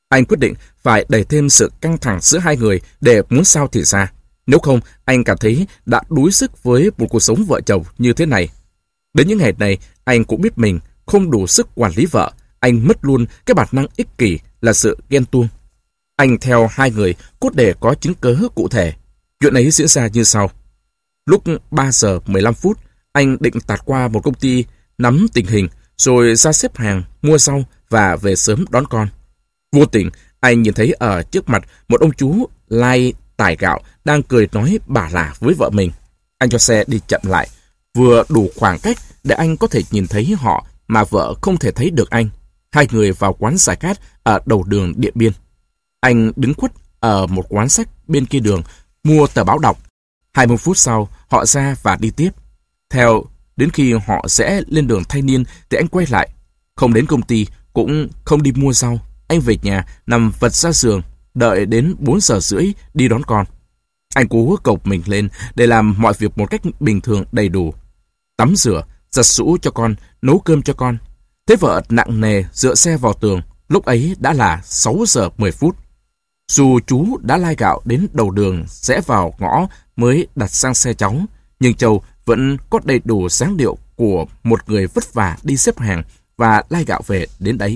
Anh quyết định phải đẩy thêm sự căng thẳng giữa hai người để muốn sao thì ra. Nếu không, anh cảm thấy đã đuối sức với một cuộc sống vợ chồng như thế này. Đến những ngày này, anh cũng biết mình không đủ sức quản lý vợ. Anh mất luôn cái bản năng ích kỷ là sự ghen tuông. Anh theo hai người cốt để có chứng cớ cụ thể. Chuyện ấy diễn ra như sau. Lúc ba giờ mười lăm phút, anh định tạt qua một công ty nắm tình hình, rồi ra xếp hàng, mua rau và về sớm đón con. Vô tình, anh nhìn thấy ở trước mặt một ông chú lai tải gạo đang cười nói bả lả với vợ mình. Anh cho xe đi chậm lại, vừa đủ khoảng cách để anh có thể nhìn thấy họ mà vợ không thể thấy được anh. Hai người vào quán giải khát ở đầu đường Điện Biên. Anh đứng khuất ở một quán sách bên kia đường, mua tờ báo đọc. hai mươi phút sau, họ ra và đi tiếp. Theo đến khi họ sẽ lên đường Thanh Niên thì anh quay lại. Không đến công ty, cũng không đi mua rau. Anh về nhà, nằm vật ra giường, đợi đến bốn giờ rưỡi đi đón con. Anh cố cộc mình lên để làm mọi việc một cách bình thường đầy đủ. Tắm rửa, giặt giũ cho con, nấu cơm cho con. Thế vợ nặng nề dựa xe vào tường. Lúc ấy đã là sáu giờ mười phút. Dù chú đã lai gạo đến đầu đường rẽ vào ngõ mới đặt sang xe cháu, nhưng Châu vẫn có đầy đủ dáng điệu của một người vất vả đi xếp hàng và lai gạo về đến đấy.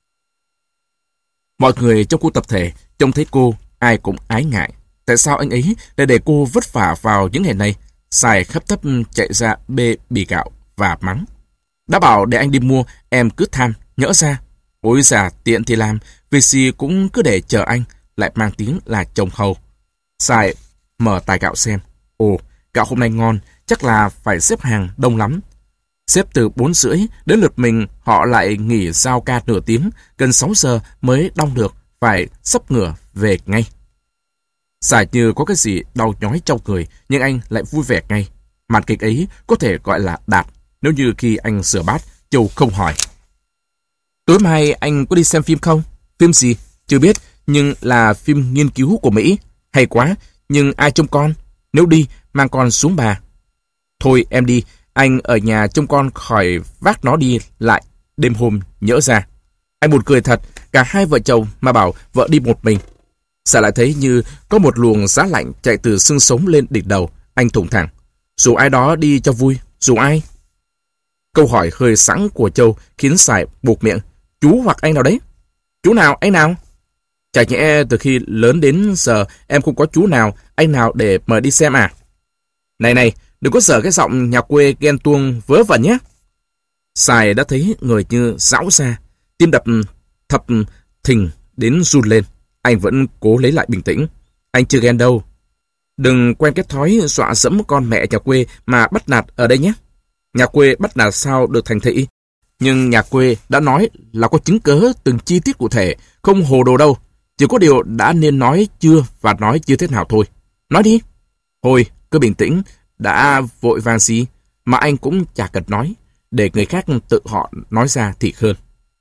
Mọi người trong khu tập thể trông thấy cô, ai cũng ái ngại. Tại sao anh ấy lại để cô vất vả vào những ngày này? Xài khắp tấp chạy ra bê bì gạo và mắng. Đã bảo để anh đi mua, em cứ tham, nhỡ ra. Ôi già, tiện thì làm, vì gì cũng cứ để chờ anh, lại mang tiếng là chồng hầu. Xài mở tài gạo xem. Ồ, gạo hôm nay ngon, chắc là phải xếp hàng đông lắm. Xếp từ bốn rưỡi, đến lượt mình họ lại nghỉ giao ca nửa tiếng, gần sáu giờ mới đong được, phải sắp ngửa về ngay. Xài như có cái gì đau nhói trong người, nhưng anh lại vui vẻ ngay. Màn kịch ấy có thể gọi là đạt, nếu như khi anh rửa bát, Châu không hỏi. Tối mai anh có đi xem phim không? Phim gì? Chưa biết, nhưng là phim nghiên cứu của Mỹ. Hay quá, nhưng ai trông con? Nếu đi, mang con xuống bà. Thôi em đi, anh ở nhà trông con khỏi vác nó đi lại đêm hôm nhỡ ra. Anh buồn cười thật, cả hai vợ chồng mà bảo vợ đi một mình. Sao lại thấy như có một luồng giá lạnh chạy từ xương sống lên đỉnh đầu. Anh thủng thẳng. Dù ai đó đi cho vui, dù ai. Câu hỏi hơi sẵn của Châu khiến Sài buộc miệng. Chú hoặc anh nào đấy? Chú nào, anh nào? Chả nhẽ từ khi lớn đến giờ em không có chú nào, anh nào để mời đi xem à? Này này, đừng có sợ cái giọng nhà quê ghen tuông vớ vẩn nhé. Sài đã thấy người như rão ra, tim đập thập thình đến run lên. Anh vẫn cố lấy lại bình tĩnh. Anh chưa ghen đâu. Đừng quen cái thói dọa dẫm con mẹ nhà quê mà bắt nạt ở đây nhé. Nhà quê bắt nạt sao được thành thị. Nhưng nhà quê đã nói là có chứng cớ từng chi tiết cụ thể, không hồ đồ đâu. Chỉ có điều đã nên nói chưa và nói chưa thế nào thôi. Nói đi. Thôi, cứ bình tĩnh, đã vội vàng gì mà anh cũng chả cần nói, để người khác tự họ nói ra thì hơn.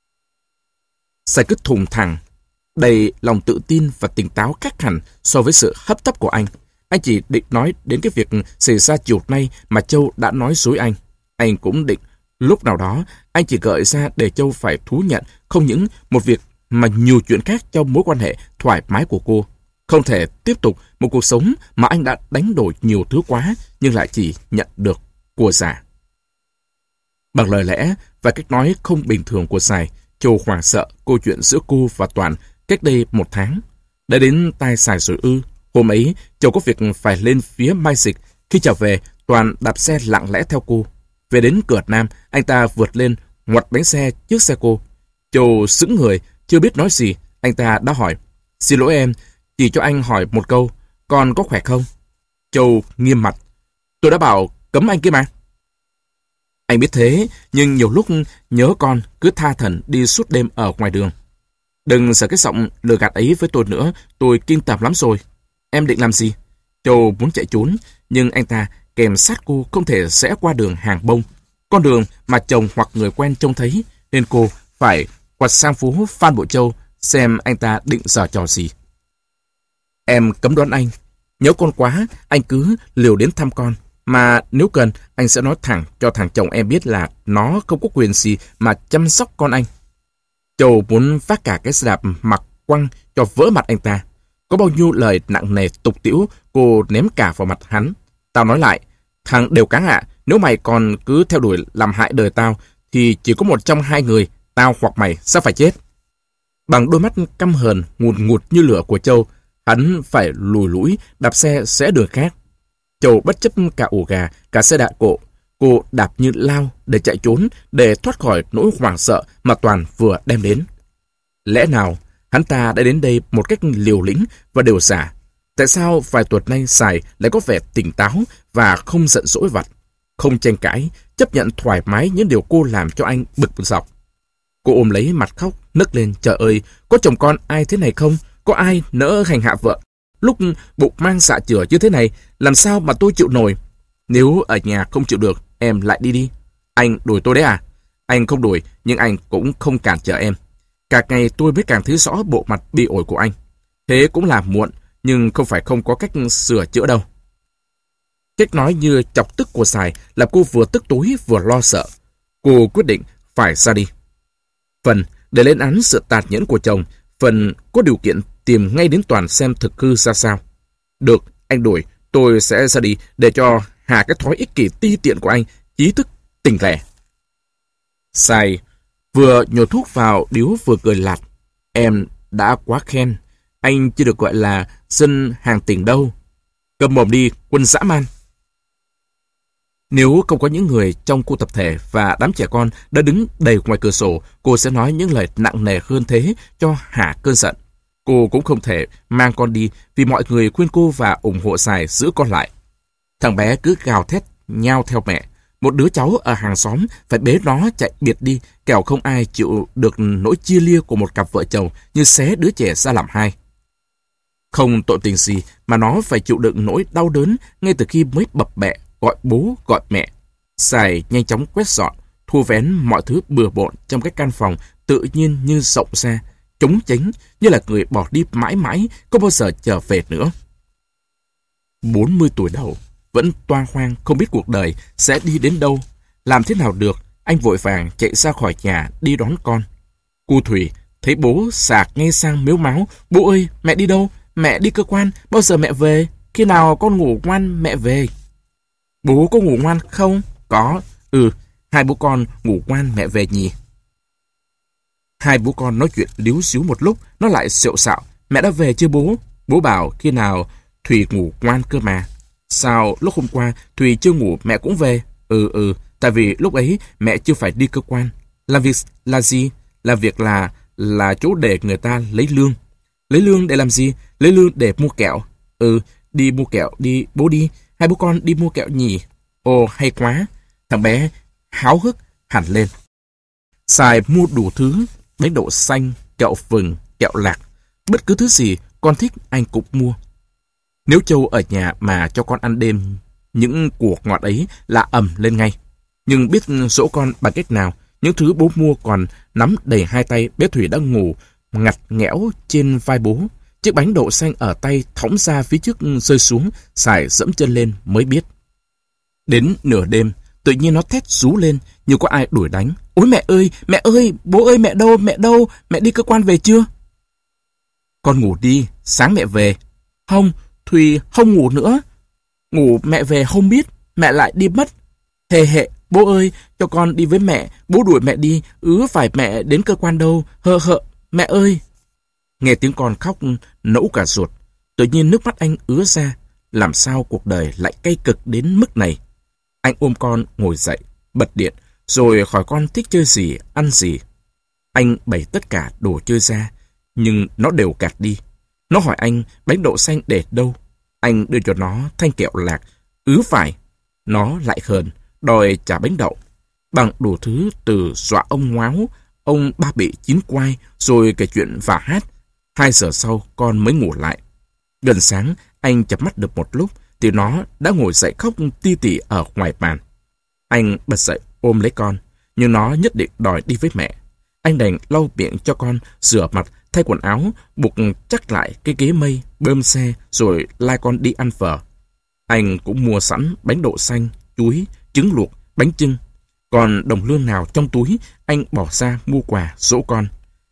Sài cứ thùng thẳng, đầy lòng tự tin và tỉnh táo khác hẳn so với sự hấp tấp của anh. Anh chỉ định nói đến cái việc xảy ra chiều nay mà Châu đã nói dối anh. Anh cũng định lúc nào đó anh chỉ gợi ra để Châu phải thú nhận không những một việc mà nhiều chuyện khác trong mối quan hệ thoải mái của cô. Không thể tiếp tục một cuộc sống mà anh đã đánh đổi nhiều thứ quá nhưng lại chỉ nhận được của giả. Bằng lời lẽ và cách nói không bình thường của Sài, Châu hoảng sợ câu chuyện giữa cô và Toàn cách đây một tháng. Đã đến tai Sài rồi ư? Hôm ấy, Châu có việc phải lên phía Mai Dịch. Khi trở về, Toàn đạp xe lặng lẽ theo cô. Về đến cửa Nam, anh ta vượt lên, ngoặt bánh xe trước xe cô. Châu sững người, chưa biết nói gì. Anh ta đã hỏi, xin lỗi em, chỉ cho anh hỏi một câu, con có khỏe không? Châu nghiêm mặt, tôi đã bảo cấm anh kia mà. Anh biết thế, nhưng nhiều lúc nhớ con cứ tha thẩn đi suốt đêm ở ngoài đường. Đừng sợ cái giọng lừa gạt ấy với tôi nữa, tôi kinh tởm lắm rồi. Em định làm gì? Châu muốn chạy trốn, nhưng anh ta kèm sát cô không thể rẽ qua đường Hàng Bông, con đường mà chồng hoặc người quen trông thấy, nên cô phải quặt sang phố Phan Bội Châu xem anh ta định giở trò gì. Em cấm đoán anh, nhớ con quá, anh cứ liều đến thăm con, mà nếu cần anh sẽ nói thẳng cho thằng chồng em biết là nó không có quyền gì mà chăm sóc con anh. Châu muốn vác cả cái xe đạp mặc quăng cho vỡ mặt anh ta. Có bao nhiêu lời nặng nề tục tĩu cô ném cả vào mặt hắn. Tao nói lại, thằng đều cáng ạ, nếu mày còn cứ theo đuổi làm hại đời tao, thì chỉ có một trong hai người, tao hoặc mày sẽ phải chết. Bằng đôi mắt căm hờn, ngùn ngụt như lửa của Châu, hắn phải lùi lũi, đạp xe sẽ đường khác. Châu bất chấp cả ổ gà, cả xe đạp cộ. Cô đạp như lao để chạy trốn, để thoát khỏi nỗi hoảng sợ mà Toàn vừa đem đến. Lẽ nào hắn ta đã đến đây một cách liều lĩnh và đều giả? Tại sao vài tuần nay Sài lại có vẻ tỉnh táo và không giận dỗi vặt, không tranh cãi, chấp nhận thoải mái những điều cô làm cho anh bực dọc? Cô ôm lấy mặt khóc, nấc lên, trời ơi, có chồng con ai thế này không? Có ai nỡ hành hạ vợ? Lúc bụng mang dạ chửa như thế này, làm sao mà tôi chịu nổi? Nếu ở nhà không chịu được, em lại đi đi. Anh đuổi tôi đấy à? Anh không đuổi, nhưng anh cũng không cản trở em. Càng ngày tôi mới càng thấy rõ bộ mặt bi ổi của anh. Thế cũng là muộn, nhưng không phải không có cách sửa chữa đâu. Cách nói như chọc tức của Sài làm cô vừa tức tối vừa lo sợ. Cô quyết định phải ra đi. Phần để lên án sự tàn nhẫn của chồng, phần có điều kiện tìm ngay đến Toàn xem thực hư ra sao. Được, anh đuổi, tôi sẽ ra đi để cho hạ cái thói ích kỷ ti tiện của anh, trí thức tỉnh lẻ. Sài vừa nhồi thuốc vào điếu vừa cười lạt. Em đã quá khen, anh chưa được gọi là dân hàng tỉnh đâu. Cầm mồm đi, quân dã man. Nếu không có những người trong khu tập thể và đám trẻ con đã đứng đầy ngoài cửa sổ, cô sẽ nói những lời nặng nề hơn thế cho hạ cơn giận. Cô cũng không thể mang con đi vì mọi người khuyên cô và ủng hộ Sài giữ con lại. Thằng bé cứ gào thét nhao theo mẹ. Một đứa cháu ở hàng xóm phải bế nó chạy biệt đi, kẻo không ai chịu được nỗi chia lia của một cặp vợ chồng như xé đứa trẻ ra làm hai. Không tội tình gì mà nó phải chịu đựng nỗi đau đớn ngay từ khi mới bập bẹ, gọi bố, gọi mẹ. Sài nhanh chóng quét dọn, thu vén mọi thứ bừa bộn trong cái căn phòng tự nhiên như rộng ra, trống chánh như là người bỏ đi mãi mãi, không bao giờ trở về nữa. bốn mươi tuổi đầu, vẫn toang hoang không biết cuộc đời sẽ đi đến đâu. Làm thế nào được, anh vội vàng chạy ra khỏi nhà đi đón con. Cô Thủy thấy bố sạc ngay sang mếu máo. Bố ơi, mẹ đi đâu? Mẹ đi cơ quan, bao giờ mẹ về? Khi nào con ngủ ngoan mẹ về? Bố có ngủ ngoan không? Có. Ừ, hai bố con ngủ ngoan mẹ về nhỉ? Hai bố con nói chuyện líu xíu một lúc, nó lại xệu xạo. Mẹ đã về chưa bố? Bố bảo khi nào Thùy ngủ ngoan cơ mà. Sao lúc hôm qua Thùy chưa ngủ mẹ cũng về? Ừ ừ, tại vì lúc ấy mẹ chưa phải đi cơ quan. Làm việc là gì? Làm việc là là chỗ để người ta lấy lương. Lấy lương để làm gì? Lấy lương để mua kẹo. Ừ, đi mua kẹo đi, bố đi. Hai bố con đi mua kẹo nhỉ? Ồ, hay quá. Thằng bé háo hức hẳn lên. Sài mua đủ thứ, bánh đậu xanh, kẹo vừng, kẹo lạc. Bất cứ thứ gì con thích anh cũng mua. Nếu Châu ở nhà mà cho con ăn đêm, những cuộc ngọt ấy là ầm lên ngay. Nhưng biết dỗ con bằng cách nào, những thứ bố mua còn nắm đầy hai tay, bé Thủy đã ngủ ngặt nghẽo trên vai bố. Chiếc bánh đậu xanh ở tay thõng ra phía trước rơi xuống, Sài dẫm chân lên mới biết. Đến nửa đêm, tự nhiên nó thét rú lên như có ai đuổi đánh. Ôi mẹ ơi, mẹ ơi, bố ơi, mẹ đâu, mẹ đâu, mẹ đi cơ quan về chưa? Con ngủ đi, sáng mẹ về. Không, Thùy không ngủ nữa. Ngủ mẹ về không biết, mẹ lại đi mất. Hề hệ, bố ơi, cho con đi với mẹ, bố đuổi mẹ đi, ứ phải mẹ đến cơ quan đâu, hơ hợ, mẹ ơi. Nghe tiếng con khóc nẫu cả ruột, tự nhiên nước mắt anh ứa ra. Làm sao cuộc đời lại cay cực đến mức này? Anh ôm con ngồi dậy, bật điện, rồi hỏi con thích chơi gì, ăn gì. Anh bày tất cả đồ chơi ra, nhưng nó đều gạt đi. Nó hỏi anh bánh đậu xanh để đâu. Anh đưa cho nó thanh kẹo lạc, ứ phải. Nó lại hờn, đòi trả bánh đậu. Bằng đủ thứ từ dọa ông ngoáo, ông ba bị chín quai, rồi kể chuyện và hát. Hai giờ sau con mới ngủ lại. Gần sáng anh chợp mắt được một lúc thì nó đã ngồi dậy khóc ti tỉ ở ngoài bàn. Anh bật dậy ôm lấy con, nhưng nó nhất định đòi đi với mẹ. Anh đành lau miệng cho con, rửa mặt, thay quần áo, buộc chắc lại cái ghế mây, bơm xe, rồi lai con đi ăn phở. Anh cũng mua sẵn bánh đậu xanh, chuối, trứng luộc, bánh chưng. Còn đồng lương nào trong túi, anh bỏ ra mua quà dỗ con.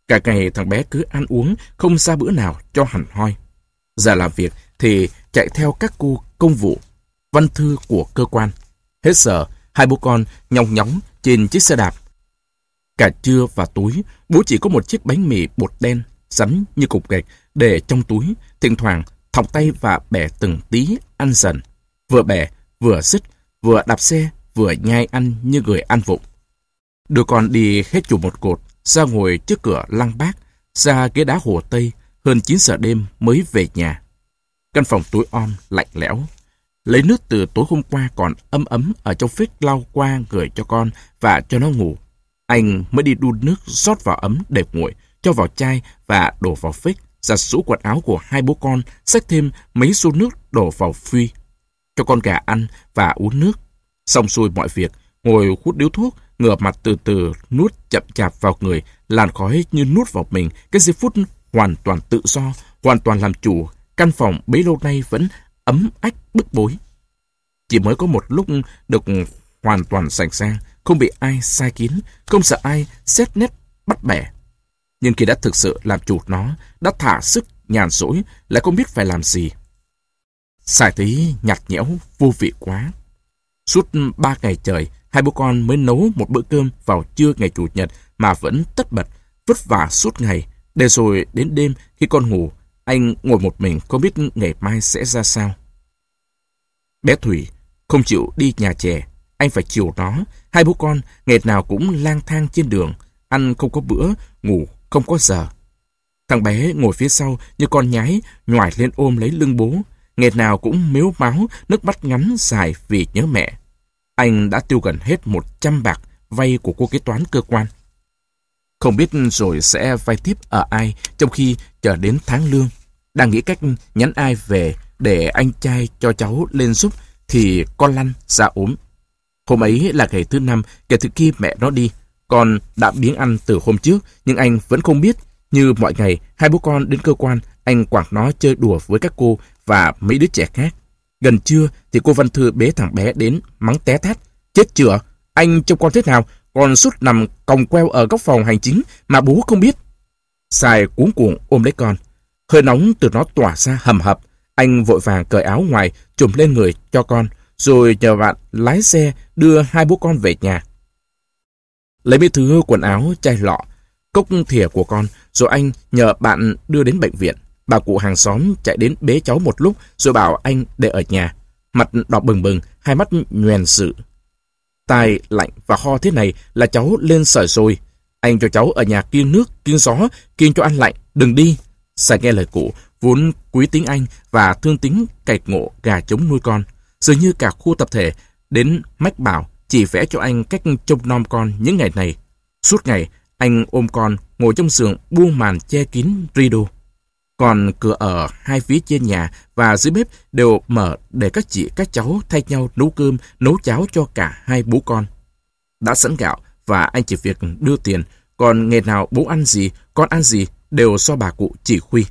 Cả ngày thằng bé cứ ăn uống, không ra bữa nào cho hẳn hoi. Giờ làm việc thì chạy theo các cô công vụ, văn thư của cơ quan. Hết giờ, hai bố con nhong nhóng trên chiếc xe đạp. Cả trưa và tối, bố chỉ có một chiếc bánh mì bột đen, rắn như cục gạch, để trong túi, thỉnh thoảng thọc tay và bẻ từng tí ăn dần. Vừa bẻ, vừa xích, vừa đạp xe, vừa nhai ăn như người ăn vụng. Đứa con đi hết chùa một cột, ra ngồi trước cửa lăng Bác, ra ghế đá Hồ Tây, hơn chín giờ đêm mới về nhà. Căn phòng tối om, lạnh lẽo. Lấy nước từ tối hôm qua còn ấm ấm ở trong phích lau qua người cho con và cho nó ngủ. Anh mới đi đun nước rót vào ấm để nguội, cho vào chai và đổ vào phích, giặt rũ quần áo của hai bố con, xách thêm mấy xô nước đổ vào phi, cho con gà ăn và uống nước. Xong xuôi mọi việc, ngồi hút điếu thuốc, ngửa mặt từ từ nuốt chậm chạp vào người, làn khói như nuốt vào mình, cái giây phút hoàn toàn tự do, hoàn toàn làm chủ. Căn phòng bấy lâu nay vẫn ấm ách bức bối. Chỉ mới có một lúc được hoàn toàn sành sang, không bị ai sai kín, không sợ ai xét nét bắt bẻ. Nhưng khi đã thực sự làm chủ nó, đã thả sức nhàn rỗi, lại không biết phải làm gì. Sài thấy nhạt nhẽo, vô vị quá. Suốt ba ngày trời, hai bố con mới nấu một bữa cơm vào trưa ngày Chủ nhật mà vẫn tất bật, vất vả suốt ngày. Để rồi đến đêm khi con ngủ, anh ngồi một mình không biết ngày mai sẽ ra sao. Bé Thủy không chịu đi nhà trẻ, anh phải chiều nó. Hai bố con ngày nào cũng lang thang trên đường, ăn không có bữa, ngủ không có giờ. Thằng bé ngồi phía sau như con nhái, nhoài lên ôm lấy lưng bố. Ngày nào cũng mếu máo, nước mắt ngắn dài vì nhớ mẹ. Anh đã tiêu gần hết một trăm bạc vay của cô kế toán cơ quan. Không biết rồi sẽ vay tiếp ở ai trong khi chờ đến tháng lương. Đang nghĩ cách nhắn ai về để anh trai cho cháu lên giúp thì con Lăn ra ốm. Hôm ấy là ngày thứ năm kể từ khi mẹ nó đi. Con đã biếng ăn từ hôm trước, nhưng anh vẫn không biết. Như mọi ngày, hai bố con đến cơ quan, anh quảng nó chơi đùa với các cô và mấy đứa trẻ khác. Gần trưa thì cô Văn Thư bế thằng bé đến mắng té tát. Chết chửa, anh trông con thế nào? Con sút nằm còng queo ở góc phòng hành chính mà bố không biết. Sài cuống cuồng ôm lấy con. Hơi nóng từ nó tỏa ra hầm hập. Anh vội vàng cởi áo ngoài, trùm lên người cho con, rồi nhờ bạn lái xe đưa hai bố con về nhà. Lấy mấy thứ quần áo, chai lọ, cốc thìa của con, rồi anh nhờ bạn đưa đến bệnh viện. Bà cụ hàng xóm chạy đến bế cháu một lúc, rồi bảo anh để ở nhà. Mặt đỏ bừng bừng, hai mắt nhoèn sự. Tai lạnh và ho thế này là cháu lên sởi rồi. Anh cho cháu ở nhà kiêng nước, kiêng gió, kiêng cho ăn lạnh, đừng đi. Sài nghe lời cụ, vốn quý tính anh và thương tính cạch ngộ gà trống nuôi con. Dường như cả khu tập thể đến mách bảo chỉ vẽ cho anh cách trông nom con những ngày này. Suốt ngày, anh ôm con ngồi trong giường buông màn che kín rido. Còn cửa ở hai phía trên nhà và dưới bếp đều mở để các chị các cháu thay nhau nấu cơm, nấu cháo cho cả hai bố con. Đã sẵn gạo và anh chỉ việc đưa tiền, còn ngày nào bố ăn gì, con ăn gì đều do bà cụ chỉ huy.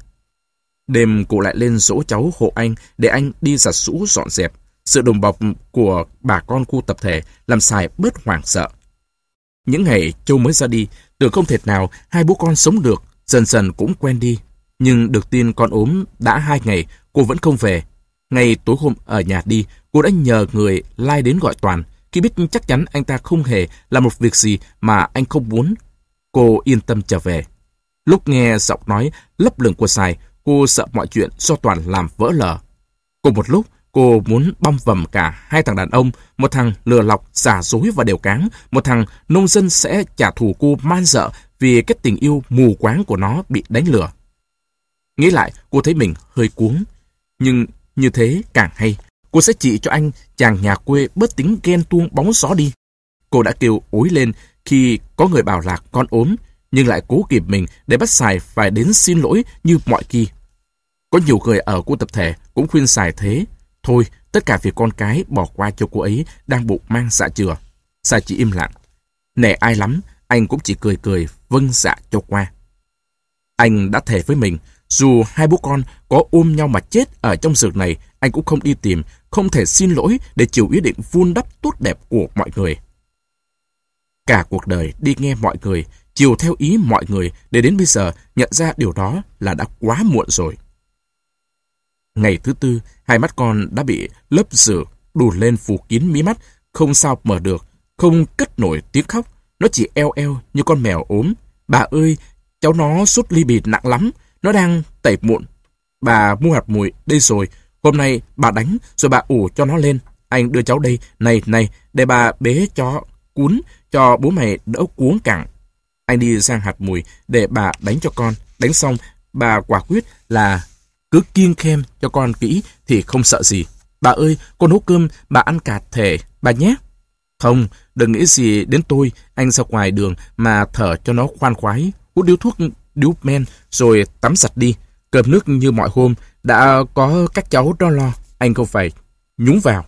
Đêm cụ lại lên dỗ cháu hộ anh để anh đi giặt giũ dọn dẹp. Sự đùm bọc của bà con khu tập thể làm Sài bớt hoảng sợ. Những ngày Châu mới ra đi, tưởng không thể nào hai bố con sống được, dần dần cũng quen đi. Nhưng được tin con ốm đã hai ngày, cô vẫn không về. Ngày tối hôm ở nhà đi, cô đã nhờ người lai đến gọi Toàn. Khi biết chắc chắn anh ta không hề làm một việc gì mà anh không muốn, cô yên tâm trở về. Lúc nghe giọng nói lấp lửng của Sài, cô sợ mọi chuyện do Toàn làm vỡ lở. Cùng một lúc, cô muốn băm vằm cả hai thằng đàn ông, một thằng lừa lọc, giả dối và đều cáng, một thằng nông dân sẽ trả thù cô man dợ vì cái tình yêu mù quáng của nó bị đánh lừa. Nghĩ lại, cô thấy mình hơi cuống. Nhưng như thế càng hay, cô sẽ chỉ cho anh chàng nhà quê bớt tính ghen tuông bóng gió đi. Cô đã kêu ối lên khi có người bảo là con ốm, nhưng lại cố kìm mình để bắt Sài phải đến xin lỗi như mọi khi. Có nhiều người ở khu tập thể cũng khuyên Sài thế. Thôi, tất cả việc con cái bỏ qua cho cô ấy đang bụng mang dạ chừa. Sài chỉ im lặng. Nể ai lắm, anh cũng chỉ cười cười vâng dạ cho qua. Anh đã thề với mình, dù hai bố con có ôm nhau mà chết ở trong giường này, anh cũng không đi tìm, không thể xin lỗi để chiều ý định vun đắp tốt đẹp của mọi người. cả cuộc đời đi nghe mọi người, chiều theo ý mọi người, để đến bây giờ nhận ra điều đó là đã quá muộn rồi. Ngày thứ tư, hai mắt con đã bị lớp sữa đùn lên phủ kín mí mắt, không sao mở được, không cất nổi tiếng khóc. Nó chỉ eo eo như con mèo ốm. Bà ơi, cháu nó sốt ly bì nặng lắm, nó đang tẩy mụn. Bà mua hạt mùi đây rồi, hôm nay bà đánh rồi bà ủ cho nó lên. Anh đưa cháu đây, này này, để bà bế cho cuốn, cho bố mày đỡ cuống cẳng. Anh đi sang hạt mùi để bà đánh cho con. Đánh xong, bà quả quyết là cứ kiêng khem cho con kỹ thì không sợ gì. Bà ơi, con nấu cơm, bà ăn cả thể, bà nhé. Không, đừng nghĩ gì đến tôi, anh ra ngoài đường mà thở cho nó khoan khoái, hút điếu thuốc, điếu men, rồi tắm sạch đi. Cơm nước như mọi hôm, đã có các cháu đó lo, anh không phải nhúng vào.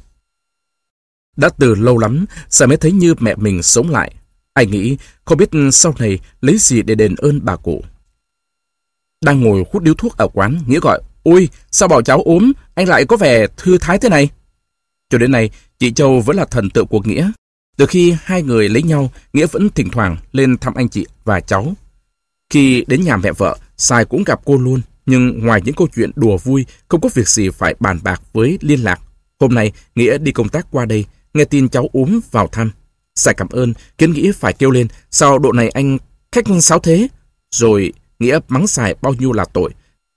Đã từ lâu lắm, Sa mới thấy như mẹ mình sống lại. Anh nghĩ không biết sau này lấy gì để đền ơn bà cụ. Đang ngồi hút điếu thuốc ở quán, Nghĩa gọi, ôi, sao bảo cháu ốm, anh lại có vẻ thư thái thế này. Cho đến nay, chị Châu vẫn là thần tượng của Nghĩa. Từ khi hai người lấy nhau, Nghĩa vẫn thỉnh thoảng lên thăm anh chị và cháu. Khi đến nhà mẹ vợ, Sai cũng gặp cô luôn, nhưng ngoài những câu chuyện đùa vui, không có việc gì phải bàn bạc với liên lạc. Hôm nay, Nghĩa đi công tác qua đây, nghe tin cháu ốm vào thăm. Sai cảm ơn, khiến Nghĩa phải kêu lên, sao độ này anh khách sáo thế? Rồi Nghĩa mắng Sai bao nhiêu là tội.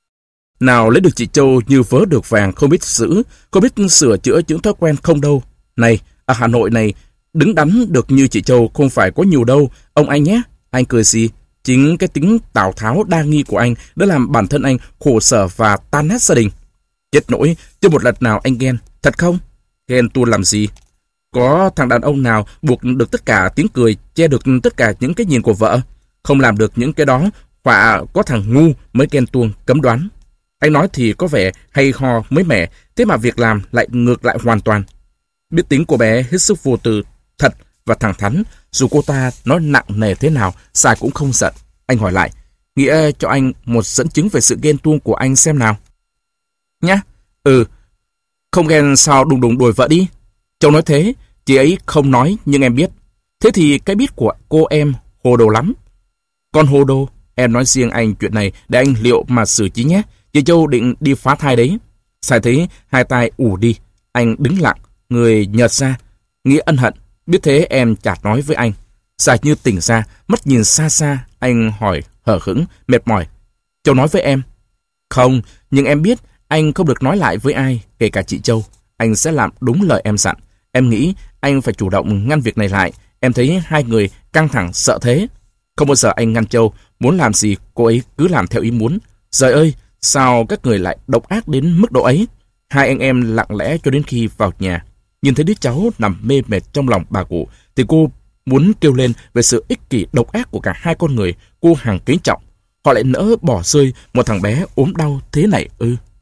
Nào lấy được chị Châu như vớ được vàng, không biết giữ, không biết sửa chữa những thói quen không đâu. Này, ở Hà Nội này, đứng đắn được như chị Châu không phải có nhiều đâu, ông anh nhé. Anh cười gì? Chính cái tính Tào Tháo đa nghi của anh đã làm bản thân anh khổ sở và tan nát gia đình. Chết nỗi, chưa một lần nào anh ghen, thật không? Ghen tuông làm gì? Có thằng đàn ông nào buộc được tất cả tiếng cười, che được tất cả những cái nhìn của vợ? Không làm được những cái đó, họa có thằng ngu mới ghen tuông cấm đoán. Anh nói thì có vẻ hay ho mới mẻ, thế mà việc làm lại ngược lại hoàn toàn. Biết tính của bé hết sức vô tư, thật và thẳng thắn, dù cô ta nói nặng nề thế nào, Sai cũng không giận. Anh hỏi lại, Nghĩa cho anh một dẫn chứng về sự ghen tuông của anh xem nào. Nhá, ừ, không ghen sao đùng đùng đuổi vợ đi. Châu nói thế, chị ấy không nói nhưng em biết. Thế thì cái biết của cô em hồ đồ lắm. Con hồ đồ, em nói riêng anh chuyện này để anh liệu mà xử trí nhé. Chị Châu định đi phá thai đấy. Sai thấy hai tay ù đi, anh đứng lặng, người nhợt ra. Nghĩa ân hận, biết thế em chả nói với anh. Sai như tỉnh ra, mắt nhìn xa xa, anh hỏi hờ hững, mệt mỏi. Châu nói với em. Không, nhưng em biết anh không được nói lại với ai, kể cả chị Châu. Anh sẽ làm đúng lời em dặn. Em nghĩ anh phải chủ động ngăn việc này lại. Em thấy hai người căng thẳng sợ thế. Không bao giờ anh ngăn Châu, muốn làm gì cô ấy cứ làm theo ý muốn. Trời ơi, sao các người lại độc ác đến mức độ ấy? Hai anh em lặng lẽ cho đến khi vào nhà. Nhìn thấy đứa cháu nằm mê mệt trong lòng bà cụ, thì cô muốn kêu lên về sự ích kỷ độc ác của cả hai con người cô hàng kính trọng. Họ lại nỡ bỏ rơi một thằng bé ốm đau thế này ư?